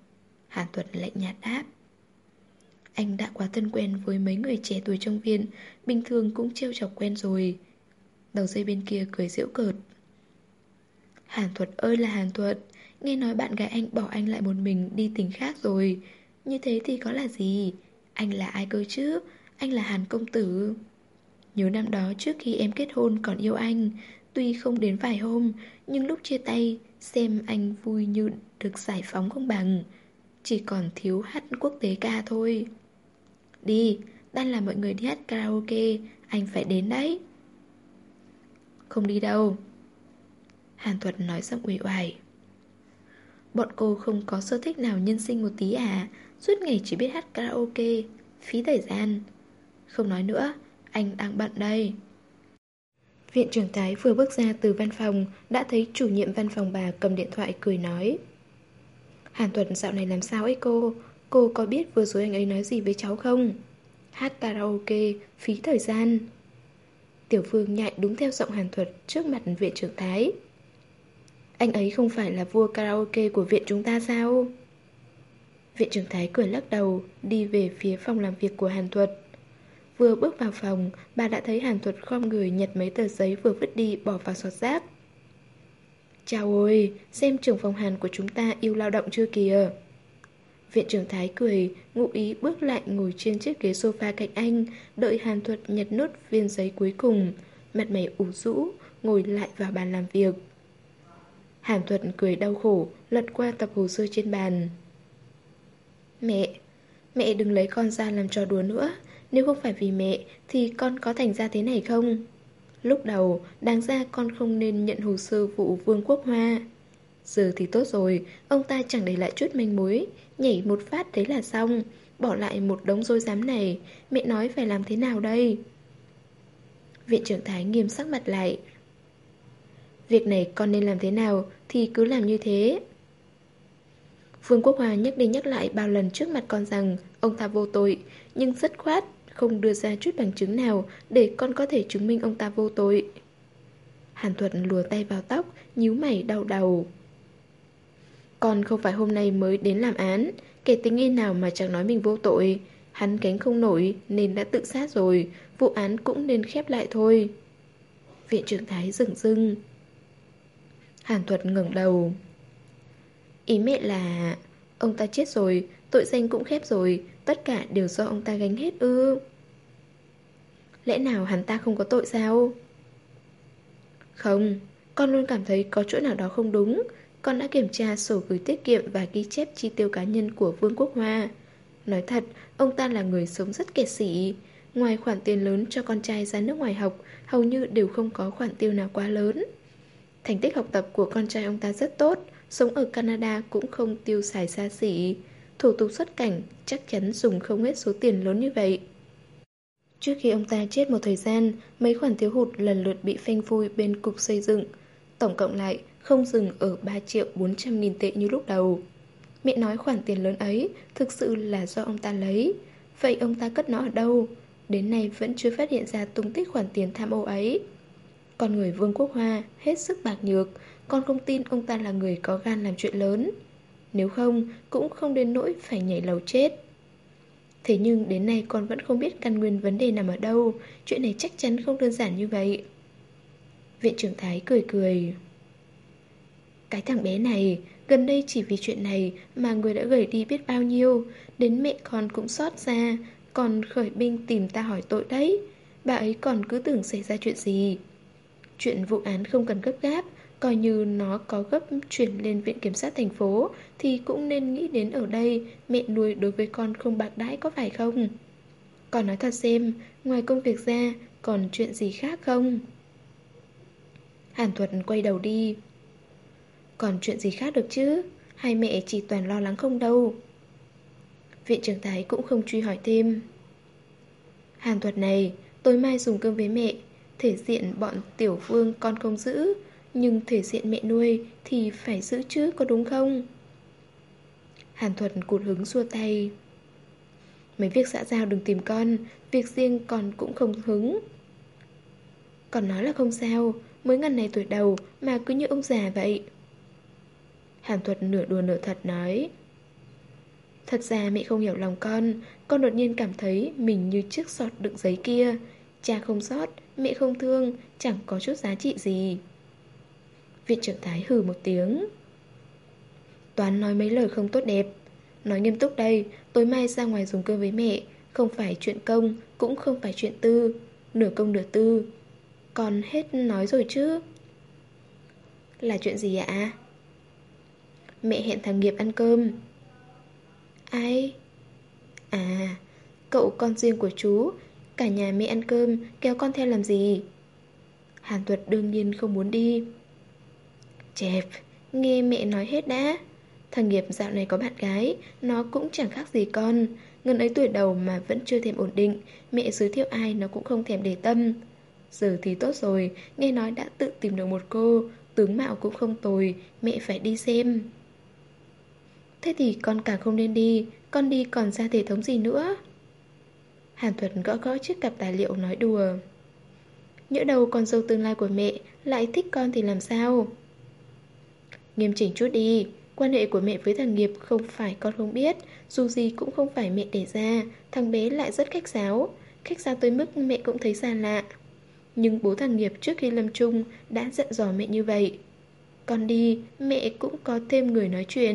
S1: Hàn Thuật lạnh nhạt đáp. Anh đã quá thân quen với mấy người trẻ tuổi trong viện, bình thường cũng trêu chọc quen rồi. Đầu dây bên kia cười giễu cợt. Hàn Thuật ơi là Hàn Thuật, nghe nói bạn gái anh bỏ anh lại một mình đi tỉnh khác rồi. Như thế thì có là gì? Anh là ai cơ chứ? Anh là Hàn công tử. Nhớ năm đó trước khi em kết hôn còn yêu anh, tuy không đến vài hôm, nhưng lúc chia tay, xem anh vui như được giải phóng không bằng. Chỉ còn thiếu hát quốc tế ca thôi. Đi, đang là mọi người đi hát karaoke, anh phải đến đấy. Không đi đâu. Hàn Thuật nói giọng uể oải. Bọn cô không có sở thích nào nhân sinh một tí à? Suốt ngày chỉ biết hát karaoke, phí thời gian. Không nói nữa, anh đang bận đây. Viện trưởng Thái vừa bước ra từ văn phòng, đã thấy chủ nhiệm văn phòng bà cầm điện thoại cười nói. Hàn Thuật dạo này làm sao ấy cô? Cô có biết vừa rồi anh ấy nói gì với cháu không? Hát karaoke, phí thời gian. Tiểu Phương nhại đúng theo giọng Hàn Thuật trước mặt viện trưởng Thái. Anh ấy không phải là vua karaoke của viện chúng ta sao? Viện trưởng Thái cười lắc đầu, đi về phía phòng làm việc của Hàn Thuật. Vừa bước vào phòng, bà đã thấy Hàn Thuật khom người nhặt mấy tờ giấy vừa vứt đi bỏ vào xọt rác. Chào ôi, xem trưởng phòng Hàn của chúng ta yêu lao động chưa kìa. Viện trưởng Thái cười, ngụ ý bước lại ngồi trên chiếc ghế sofa cạnh anh, đợi Hàn Thuật nhặt nốt viên giấy cuối cùng. Mặt mày ủ rũ, ngồi lại vào bàn làm việc. Hàn Thuật cười đau khổ, lật qua tập hồ sơ trên bàn. Mẹ đừng lấy con ra làm trò đùa nữa. Nếu không phải vì mẹ thì con có thành ra thế này không? Lúc đầu, đáng ra con không nên nhận hồ sơ vụ Vương Quốc Hoa. Giờ thì tốt rồi, ông ta chẳng để lại chút manh mối, nhảy một phát thế là xong. Bỏ lại một đống rối rắm này, mẹ nói phải làm thế nào đây? Viện trưởng Thái nghiêm sắc mặt lại. Việc này con nên làm thế nào thì cứ làm như thế. Vương Quốc Hoa nhắc đi nhắc lại bao lần trước mặt con rằng ông ta vô tội, nhưng dứt khoát không đưa ra chút bằng chứng nào để con có thể chứng minh ông ta vô tội. Hàn Thuật lùa tay vào tóc, nhíu mày đau đầu. Con không phải hôm nay mới đến làm án, kẻ tình nghi nào mà chẳng nói mình vô tội. Hắn gánh không nổi nên đã tự sát rồi, vụ án cũng nên khép lại thôi. Viện trưởng Thái dửng dưng. Hàn Thuật ngẩng đầu. Ý mẹ là ông ta chết rồi, tội danh cũng khép rồi, tất cả đều do ông ta gánh hết ư? Lẽ nào hắn ta không có tội sao? Không, con luôn cảm thấy có chỗ nào đó không đúng. Con đã kiểm tra sổ gửi tiết kiệm và ghi chép chi tiêu cá nhân của Vương Quốc Hoa. Nói thật, ông ta là người sống rất kẹt xỉ. Ngoài khoản tiền lớn cho con trai ra nước ngoài học, hầu như đều không có khoản tiêu nào quá lớn. Thành tích học tập của con trai ông ta rất tốt, sống ở Canada cũng không tiêu xài xa xỉ. Thủ tục xuất cảnh chắc chắn dùng không hết số tiền lớn như vậy. Trước khi ông ta chết một thời gian, mấy khoản thiếu hụt lần lượt bị phanh phui bên cục xây dựng. Tổng cộng lại không dừng ở 3.400.000 tệ như lúc đầu. Mẹ nói khoản tiền lớn ấy thực sự là do ông ta lấy. Vậy ông ta cất nó ở đâu? Đến nay vẫn chưa phát hiện ra tung tích khoản tiền tham ô ấy. Con người Vương Quốc Hoa hết sức bạc nhược, con không tin ông ta là người có gan làm chuyện lớn. Nếu không, cũng không đến nỗi phải nhảy lầu chết. Thế nhưng đến nay con vẫn không biết căn nguyên vấn đề nằm ở đâu. Chuyện này chắc chắn không đơn giản như vậy. Viện trưởng Thái cười cười. Cái thằng bé này, gần đây chỉ vì chuyện này mà người đã gầy đi biết bao nhiêu. Đến mẹ con cũng xót ra, còn khởi binh tìm ta hỏi tội đấy. Bà ấy còn cứ tưởng xảy ra chuyện gì. Chuyện vụ án không cần gấp gáp, coi như nó có gấp chuyển lên viện kiểm sát thành phố thì cũng nên nghĩ đến ở đây mẹ nuôi đối với con không bạc đãi có phải không? Con nói thật xem, ngoài công việc ra còn chuyện gì khác không? Hàn Thuật quay đầu đi. Còn chuyện gì khác được chứ? Hai mẹ chỉ toàn lo lắng không đâu. Viện trưởng Thái cũng không truy hỏi thêm. Hàn Thuật này, tối mai dùng cơm với mẹ. Thể diện bọn tiểu vương con không giữ, nhưng thể diện mẹ nuôi thì phải giữ chứ, có đúng không? Hàn Thuật cụt hứng xua tay. Mấy việc xã giao đừng tìm con, việc riêng con cũng không hứng. Con nói là không sao, mới ngần này tuổi đầu mà cứ như ông già vậy. Hàn Thuật nửa đùa nửa thật nói. Thật ra mẹ không hiểu lòng con đột nhiên cảm thấy mình như chiếc sọt đựng giấy kia. Cha không sót, mẹ không thương, chẳng có chút giá trị gì. Viện trưởng Thái hừ một tiếng. Toán nói mấy lời không tốt đẹp. Nói nghiêm túc đây, tối mai ra ngoài dùng cơm với mẹ. Không phải chuyện công, cũng không phải chuyện tư. Nửa công nửa tư. Con hết nói rồi chứ. Là chuyện gì ạ? Mẹ hẹn thằng Nghiệp ăn cơm. Ai? À, cậu con riêng của chú. Cả nhà mẹ ăn cơm, kéo con theo làm gì? Hàn Thuật đương nhiên không muốn đi. Chẹp, nghe mẹ nói hết đã. Thằng Nghiệp dạo này có bạn gái, nó cũng chẳng khác gì con. Ngân ấy tuổi đầu mà vẫn chưa thèm ổn định, mẹ giới thiệu ai nó cũng không thèm để tâm. Giờ thì tốt rồi, nghe nói đã tự tìm được một cô, tướng mạo cũng không tồi, mẹ phải đi xem. Thế thì con càng không nên đi, con đi còn ra thể thống gì nữa? Hàn Thuật gõ gõ chiếc cặp tài liệu nói đùa. Nhỡ đâu con dâu tương lai của mẹ lại thích con thì làm sao? Nghiêm chỉnh chút đi. Quan hệ của mẹ với thằng Nghiệp không phải con không biết. Dù gì cũng không phải mẹ đẻ ra. Thằng bé lại rất khách sáo. Khách sáo tới mức mẹ cũng thấy xa lạ. Nhưng bố thằng Nghiệp trước khi lâm chung đã dặn dò mẹ như vậy. Con đi, mẹ cũng có thêm người nói chuyện.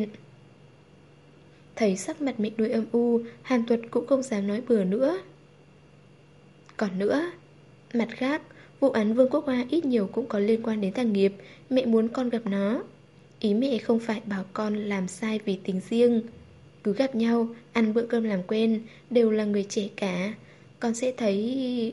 S1: Thấy sắc mặt mẹ nuôi âm u, Hàn Thuật cũng không dám nói bừa nữa. Còn nữa, mặt khác, vụ án Vương Quốc Hoa ít nhiều cũng có liên quan đến thằng Nghiệp. Mẹ muốn con gặp nó. Ý mẹ không phải bảo con làm sai vì tình riêng. Cứ gặp nhau, ăn bữa cơm làm quen, đều là người trẻ cả. Con sẽ thấy...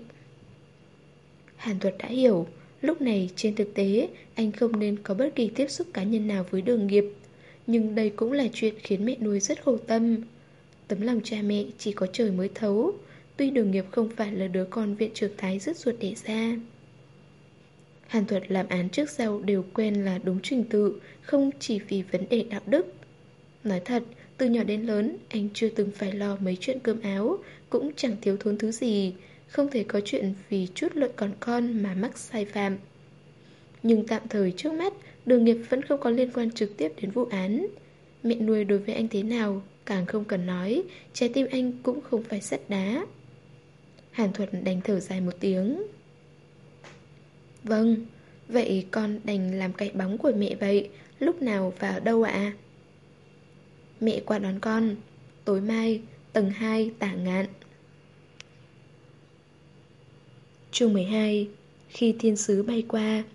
S1: Hàn Thuật đã hiểu, lúc này trên thực tế, anh không nên có bất kỳ tiếp xúc cá nhân nào với Đường Nghiệp. Nhưng đây cũng là chuyện khiến mẹ nuôi rất khổ tâm. Tấm lòng cha mẹ chỉ có trời mới thấu. Tuy Đường Nghiệp không phải là đứa con viện trưởng Thái rứt ruột đẻ ra. Hàn Thuật làm án trước sau đều quen là đúng trình tự, không chỉ vì vấn đề đạo đức. Nói thật, từ nhỏ đến lớn, anh chưa từng phải lo mấy chuyện cơm áo, cũng chẳng thiếu thốn thứ gì, không thể có chuyện vì chút lợi còn con mà mắc sai phạm. Nhưng tạm thời trước mắt, Đường Nghiệp vẫn không có liên quan trực tiếp đến vụ án. Mẹ nuôi đối với anh thế nào, càng không cần nói, trái tim anh cũng không phải sắt đá. Hàn Thuật đành thở dài một tiếng. Vâng, vậy con đành làm cái bóng của mẹ vậy. Lúc nào và ở đâu ạ? Mẹ qua đón con. Tối mai, tầng 2, Tả Ngạn. Chương 12. Khi thiên sứ bay qua.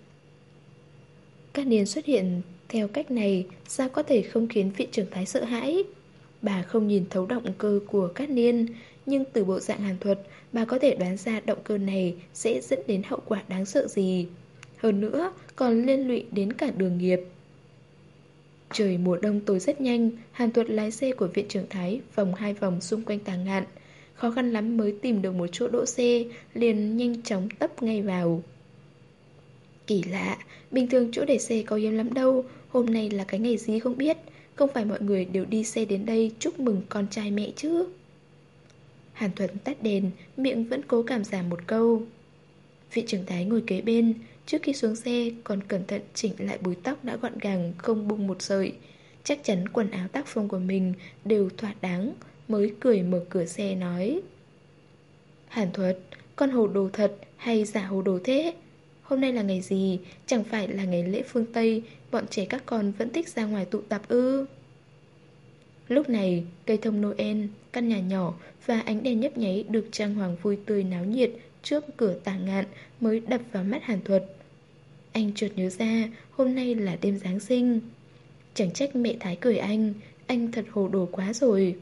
S1: Các niên xuất hiện theo cách này, sao có thể không khiến viện trưởng Thái sợ hãi? Bà không nhìn thấu động cơ của các niên, nhưng từ bộ dạng Hàn Thuật, bà có thể đoán ra động cơ này sẽ dẫn đến hậu quả đáng sợ gì. Hơn nữa, còn liên lụy đến cả Đường Nghiệp. Trời mùa đông tối rất nhanh, Hàn Thuật lái xe của viện trưởng Thái vòng 2 vòng xung quanh Tả Ngạn. Khó khăn lắm mới tìm được một chỗ đỗ xe, liền nhanh chóng tấp ngay vào. Kỳ lạ, bình thường chỗ để xe có hiếm lắm đâu, hôm nay là cái ngày gì không biết, không phải mọi người đều đi xe đến đây chúc mừng con trai mẹ chứ. Hàn Thuật tắt đèn, miệng vẫn cố cảm giảm một câu. Viện trưởng Thái ngồi kế bên, trước khi xuống xe còn cẩn thận chỉnh lại búi tóc đã gọn gàng không bung một sợi. Chắc chắn quần áo tác phong của mình đều thỏa đáng, mới cười mở cửa xe nói. Hàn Thuật, con hồ đồ thật hay giả hồ đồ thế? Hôm nay là ngày gì? Chẳng phải là ngày lễ phương Tây, bọn trẻ các con vẫn thích ra ngoài tụ tập ư? Lúc này, cây thông Noel, căn nhà nhỏ và ánh đèn nhấp nháy được trang hoàng vui tươi náo nhiệt trước cửa Tả Ngạn mới đập vào mắt Hàn Thuật. Anh chợt nhớ ra hôm nay là đêm Giáng sinh. Chẳng trách mẹ Thái cười anh thật hồ đồ quá rồi.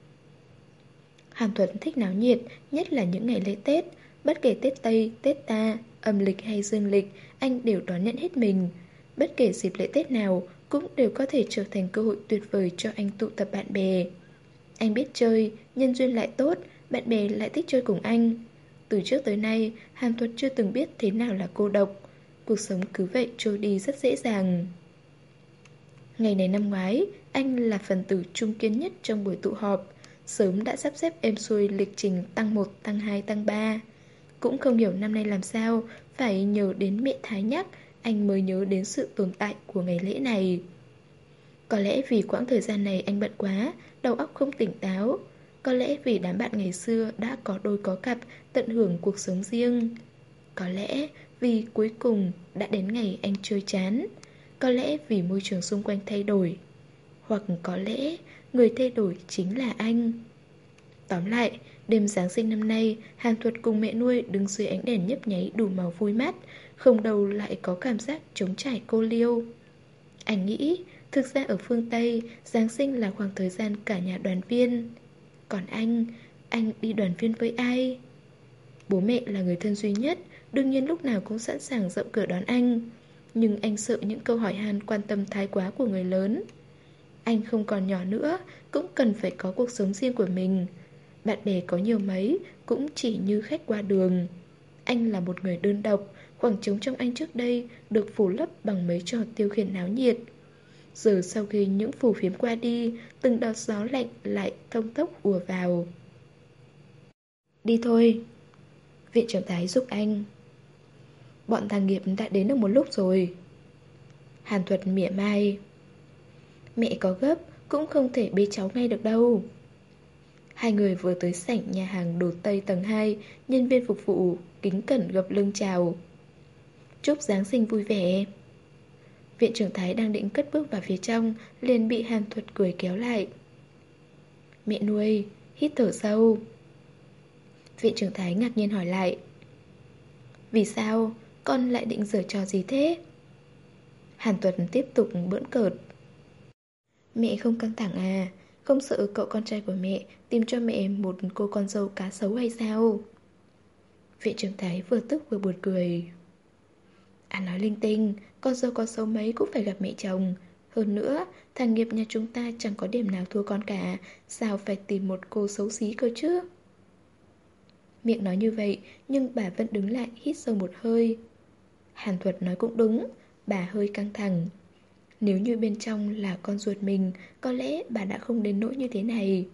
S1: Hàn Thuật thích náo nhiệt, nhất là những ngày lễ Tết. Bất kể Tết Tây, Tết Ta, âm lịch hay dương lịch, anh đều đón nhận hết mình. Bất kể dịp lễ Tết nào cũng đều có thể trở thành cơ hội tuyệt vời cho anh tụ tập bạn bè. Anh biết chơi, nhân duyên lại tốt, bạn bè lại thích chơi cùng anh. Từ trước tới nay, Hàn Thuật chưa từng biết thế nào là cô độc. Cuộc sống cứ vậy trôi đi rất dễ dàng. Ngày này năm ngoái, anh là phần tử trung kiên nhất trong buổi tụ họp. Sớm đã sắp xếp êm xuôi lịch trình tăng 1, tăng 2, tăng 3. Cũng không hiểu năm nay làm sao, phải nhờ đến mẹ Thái nhắc, anh mới nhớ đến sự tồn tại của ngày lễ này. Có lẽ vì quãng thời gian này anh bận quá, đầu óc không tỉnh táo. Có lẽ vì đám bạn ngày xưa đã có đôi có cặp, tận hưởng cuộc sống riêng. Có lẽ vì cuối cùng đã đến ngày anh chơi chán. Có lẽ vì môi trường xung quanh thay đổi. Hoặc có lẽ người thay đổi chính là anh. Tóm lại, đêm Giáng sinh năm nay, Hàn Thuật cùng mẹ nuôi đứng dưới ánh đèn nhấp nháy đủ màu vui mắt, không đâu lại có cảm giác trống trải cô liêu. Anh nghĩ, thực ra ở phương Tây, Giáng sinh là khoảng thời gian cả nhà đoàn viên. Còn anh đi đoàn viên với ai? Bố mẹ là người thân duy nhất, đương nhiên lúc nào cũng sẵn sàng rộng cửa đón anh. Nhưng anh sợ những câu hỏi han quan tâm thái quá của người lớn. Anh không còn nhỏ nữa, cũng cần phải có cuộc sống riêng của mình. Bạn bè có nhiều mấy, cũng chỉ như khách qua đường. Anh là một người đơn độc, khoảng trống trong anh trước đây được phủ lấp bằng mấy trò tiêu khiển náo nhiệt. Giờ sau khi những phù phiếm qua đi, từng đợt gió lạnh lại thông tốc ùa vào. Đi thôi. Viện trưởng Thái giúp anh. Bọn thằng Nghiệp đã đến được một lúc rồi. Hàn Thuật mỉa mai. Mẹ có gấp, cũng không thể bế cháu ngay được đâu. Hai người vừa tới sảnh nhà hàng đồ Tây tầng 2, nhân viên phục vụ kính cẩn gập lưng chào. Chúc Giáng sinh vui vẻ. Viện trưởng Thái đang định cất bước vào phía trong, liền bị Hàn Thuật cười kéo lại. Mẹ nuôi, hít thở sâu. Viện trưởng Thái ngạc nhiên hỏi lại. Vì sao? Con lại định giở trò gì thế? Hàn Thuật tiếp tục bỡn cợt. Mẹ không căng thẳng à? Không sợ cậu con trai của mẹ tìm cho mẹ một cô con dâu cá sấu hay sao? Viện trưởng Thái vừa tức vừa buồn cười. À nói linh tinh, con dâu có xấu mấy cũng phải gặp mẹ chồng. Hơn nữa, thằng Nghiệp nhà chúng ta chẳng có điểm nào thua con cả. Sao phải tìm một cô xấu xí cơ chứ? Miệng nói như vậy, nhưng bà vẫn đứng lại hít sâu một hơi. Hàn Thuật nói cũng đúng, bà hơi căng thẳng. Nếu như bên trong là con ruột mình, có lẽ bà đã không đến nỗi như thế này.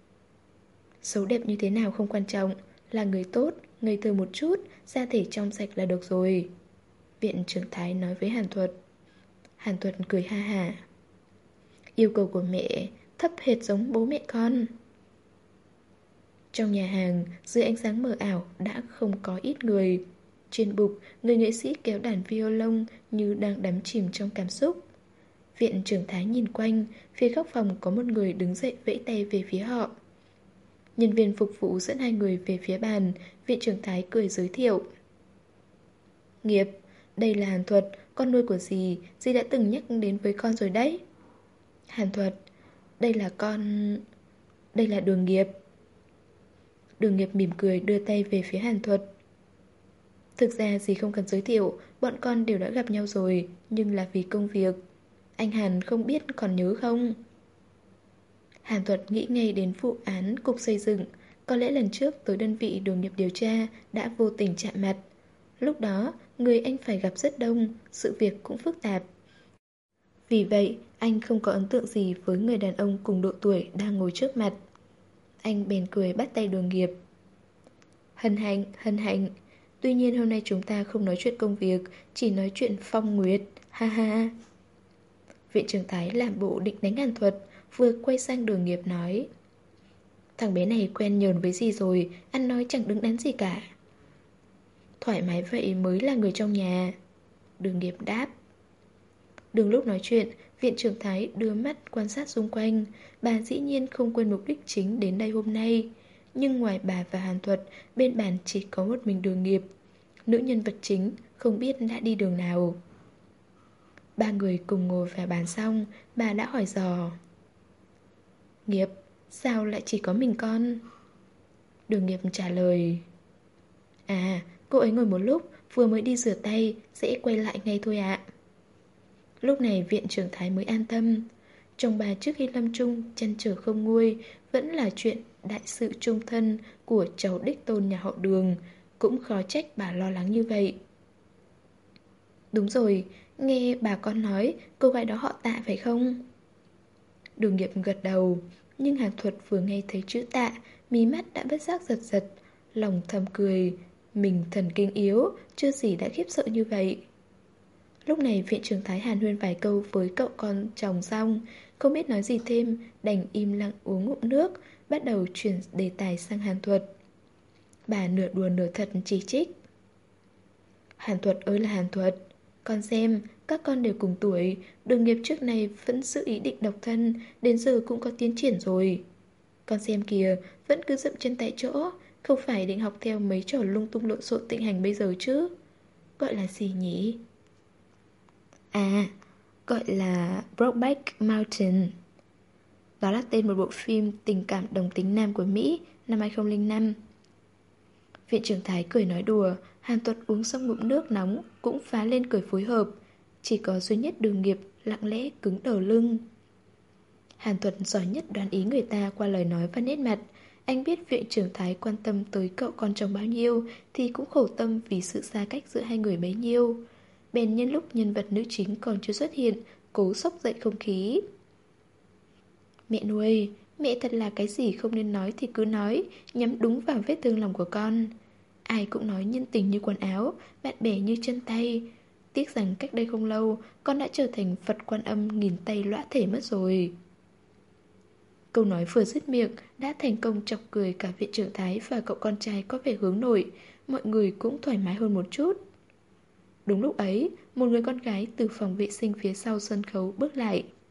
S1: Xấu đẹp như thế nào không quan trọng, là người tốt, ngây thơ một chút, da thể trong sạch là được rồi. Viện trưởng Thái nói với Hàn Thuật. Hàn Thuật cười ha hả. Yêu cầu của mẹ thấp hệt giống bố mẹ con. Trong nhà hàng, dưới ánh sáng mờ ảo đã không có ít người. Trên bục, người nghệ sĩ kéo đàn violon như đang đắm chìm trong cảm xúc. Viện trưởng Thái nhìn quanh, phía góc phòng có một người đứng dậy vẫy tay về phía họ. Nhân viên phục vụ dẫn hai người về phía bàn, viện trưởng Thái cười giới thiệu. Nghiệp, đây là Hàn Thuật, con nuôi của dì đã từng nhắc đến với con rồi đấy. Hàn Thuật, đây là Đường Nghiệp. Đường Nghiệp mỉm cười đưa tay về phía Hàn Thuật. Thực ra dì không cần giới thiệu, bọn con đều đã gặp nhau rồi, nhưng là vì công việc. Anh Hàn không biết còn nhớ không? Hàn Thuật nghĩ ngay đến vụ án cục xây dựng. Có lẽ lần trước tới đơn vị Đường Nghiệp điều tra đã vô tình chạm mặt. Lúc đó, người anh phải gặp rất đông, sự việc cũng phức tạp. Vì vậy, anh không có ấn tượng gì với người đàn ông cùng độ tuổi đang ngồi trước mặt. Anh bèn cười bắt tay Đường Nghiệp. Hân hạnh. Tuy nhiên hôm nay chúng ta không nói chuyện công việc, chỉ nói chuyện phong nguyệt, ha ha. Viện trưởng Thái làm bộ định đánh Hàn Thuật, vừa quay sang Đường Nghiệp nói. Thằng bé này quen nhờn với gì rồi, ăn nói chẳng đứng đắn gì cả. Thoải mái vậy mới là người trong nhà. Đường Nghiệp đáp. Đường lúc nói chuyện, viện trưởng Thái đưa mắt quan sát xung quanh. Bà dĩ nhiên không quên mục đích chính đến đây hôm nay. Nhưng ngoài bà và Hàn Thuật, bên bàn chỉ có một mình Đường Nghiệp. Nữ nhân vật chính không biết đã đi đường nào. Ba người cùng ngồi vào bàn xong, bà đã hỏi dò. Nghiệp, sao lại chỉ có mình con? Đường Nghiệp trả lời. À, cô ấy ngồi một lúc, vừa mới đi rửa tay, sẽ quay lại ngay thôi ạ. Lúc này viện trưởng Thái mới an tâm. Chồng bà trước khi lâm chung trăn trở không nguôi, vẫn là chuyện đại sự chung thân của cháu đích tôn nhà họ Đường. Cũng khó trách bà lo lắng như vậy. Đúng rồi, nghe bà con nói cô gái đó họ Tạ phải không? Đường Nghiệp gật đầu. Nhưng Hàn Thuật vừa nghe thấy chữ Tạ, mí mắt đã bất giác giật giật, lòng thầm cười. Mình thần kinh yếu, chưa gì đã khiếp sợ như vậy. Lúc này viện trưởng Thái hàn huyên vài câu với cậu con chồng xong, không biết nói gì thêm, đành im lặng uống ngụm nước, bắt đầu chuyển đề tài sang Hàn Thuật. Bà nửa đùa nửa thật chỉ trích. Hàn Thuật ơi là Hàn Thuật, con xem, các con đều cùng tuổi, Đường Nghiệp trước này vẫn giữ ý định độc thân, đến giờ cũng có tiến triển rồi. Con xem kìa, vẫn cứ dậm chân tại chỗ, không phải định học theo mấy trò lung tung lộn xộn tịnh hành bây giờ chứ. Gọi là gì nhỉ? À, gọi là Brokeback Mountain. Đó là tên một bộ phim tình cảm đồng tính nam của Mỹ năm 2005. Viện trưởng Thái cười nói đùa, Hàn Tuật uống xong ngụm nước nóng cũng phá lên cười phối hợp. Chỉ có duy nhất Đường Nghiệp lặng lẽ cứng đờ lưng. Hàn Tuật giỏi nhất đoán ý người ta qua lời nói và nét mặt. Anh biết viện trưởng Thái quan tâm tới cậu con chồng bao nhiêu thì cũng khổ tâm vì sự xa cách giữa hai người bấy nhiêu. Bèn nhân lúc nhân vật nữ chính còn chưa xuất hiện, cố xốc dậy không khí. Mẹ nuôi, mẹ thật là cái gì không nên nói thì cứ nói, nhắm đúng vào vết thương lòng của con. Ai cũng nói nhân tình như quần áo, bạn bè như chân tay. Tiếc rằng cách đây không lâu, con đã trở thành Phật Quan Âm nghìn tay lõa thể mất rồi. Câu nói vừa dứt miệng đã thành công chọc cười cả viện trưởng Thái và cậu con trai có vẻ hướng nội. Mọi người cũng thoải mái hơn một chút. Đúng lúc ấy, một người con gái từ phòng vệ sinh phía sau sân khấu bước lại.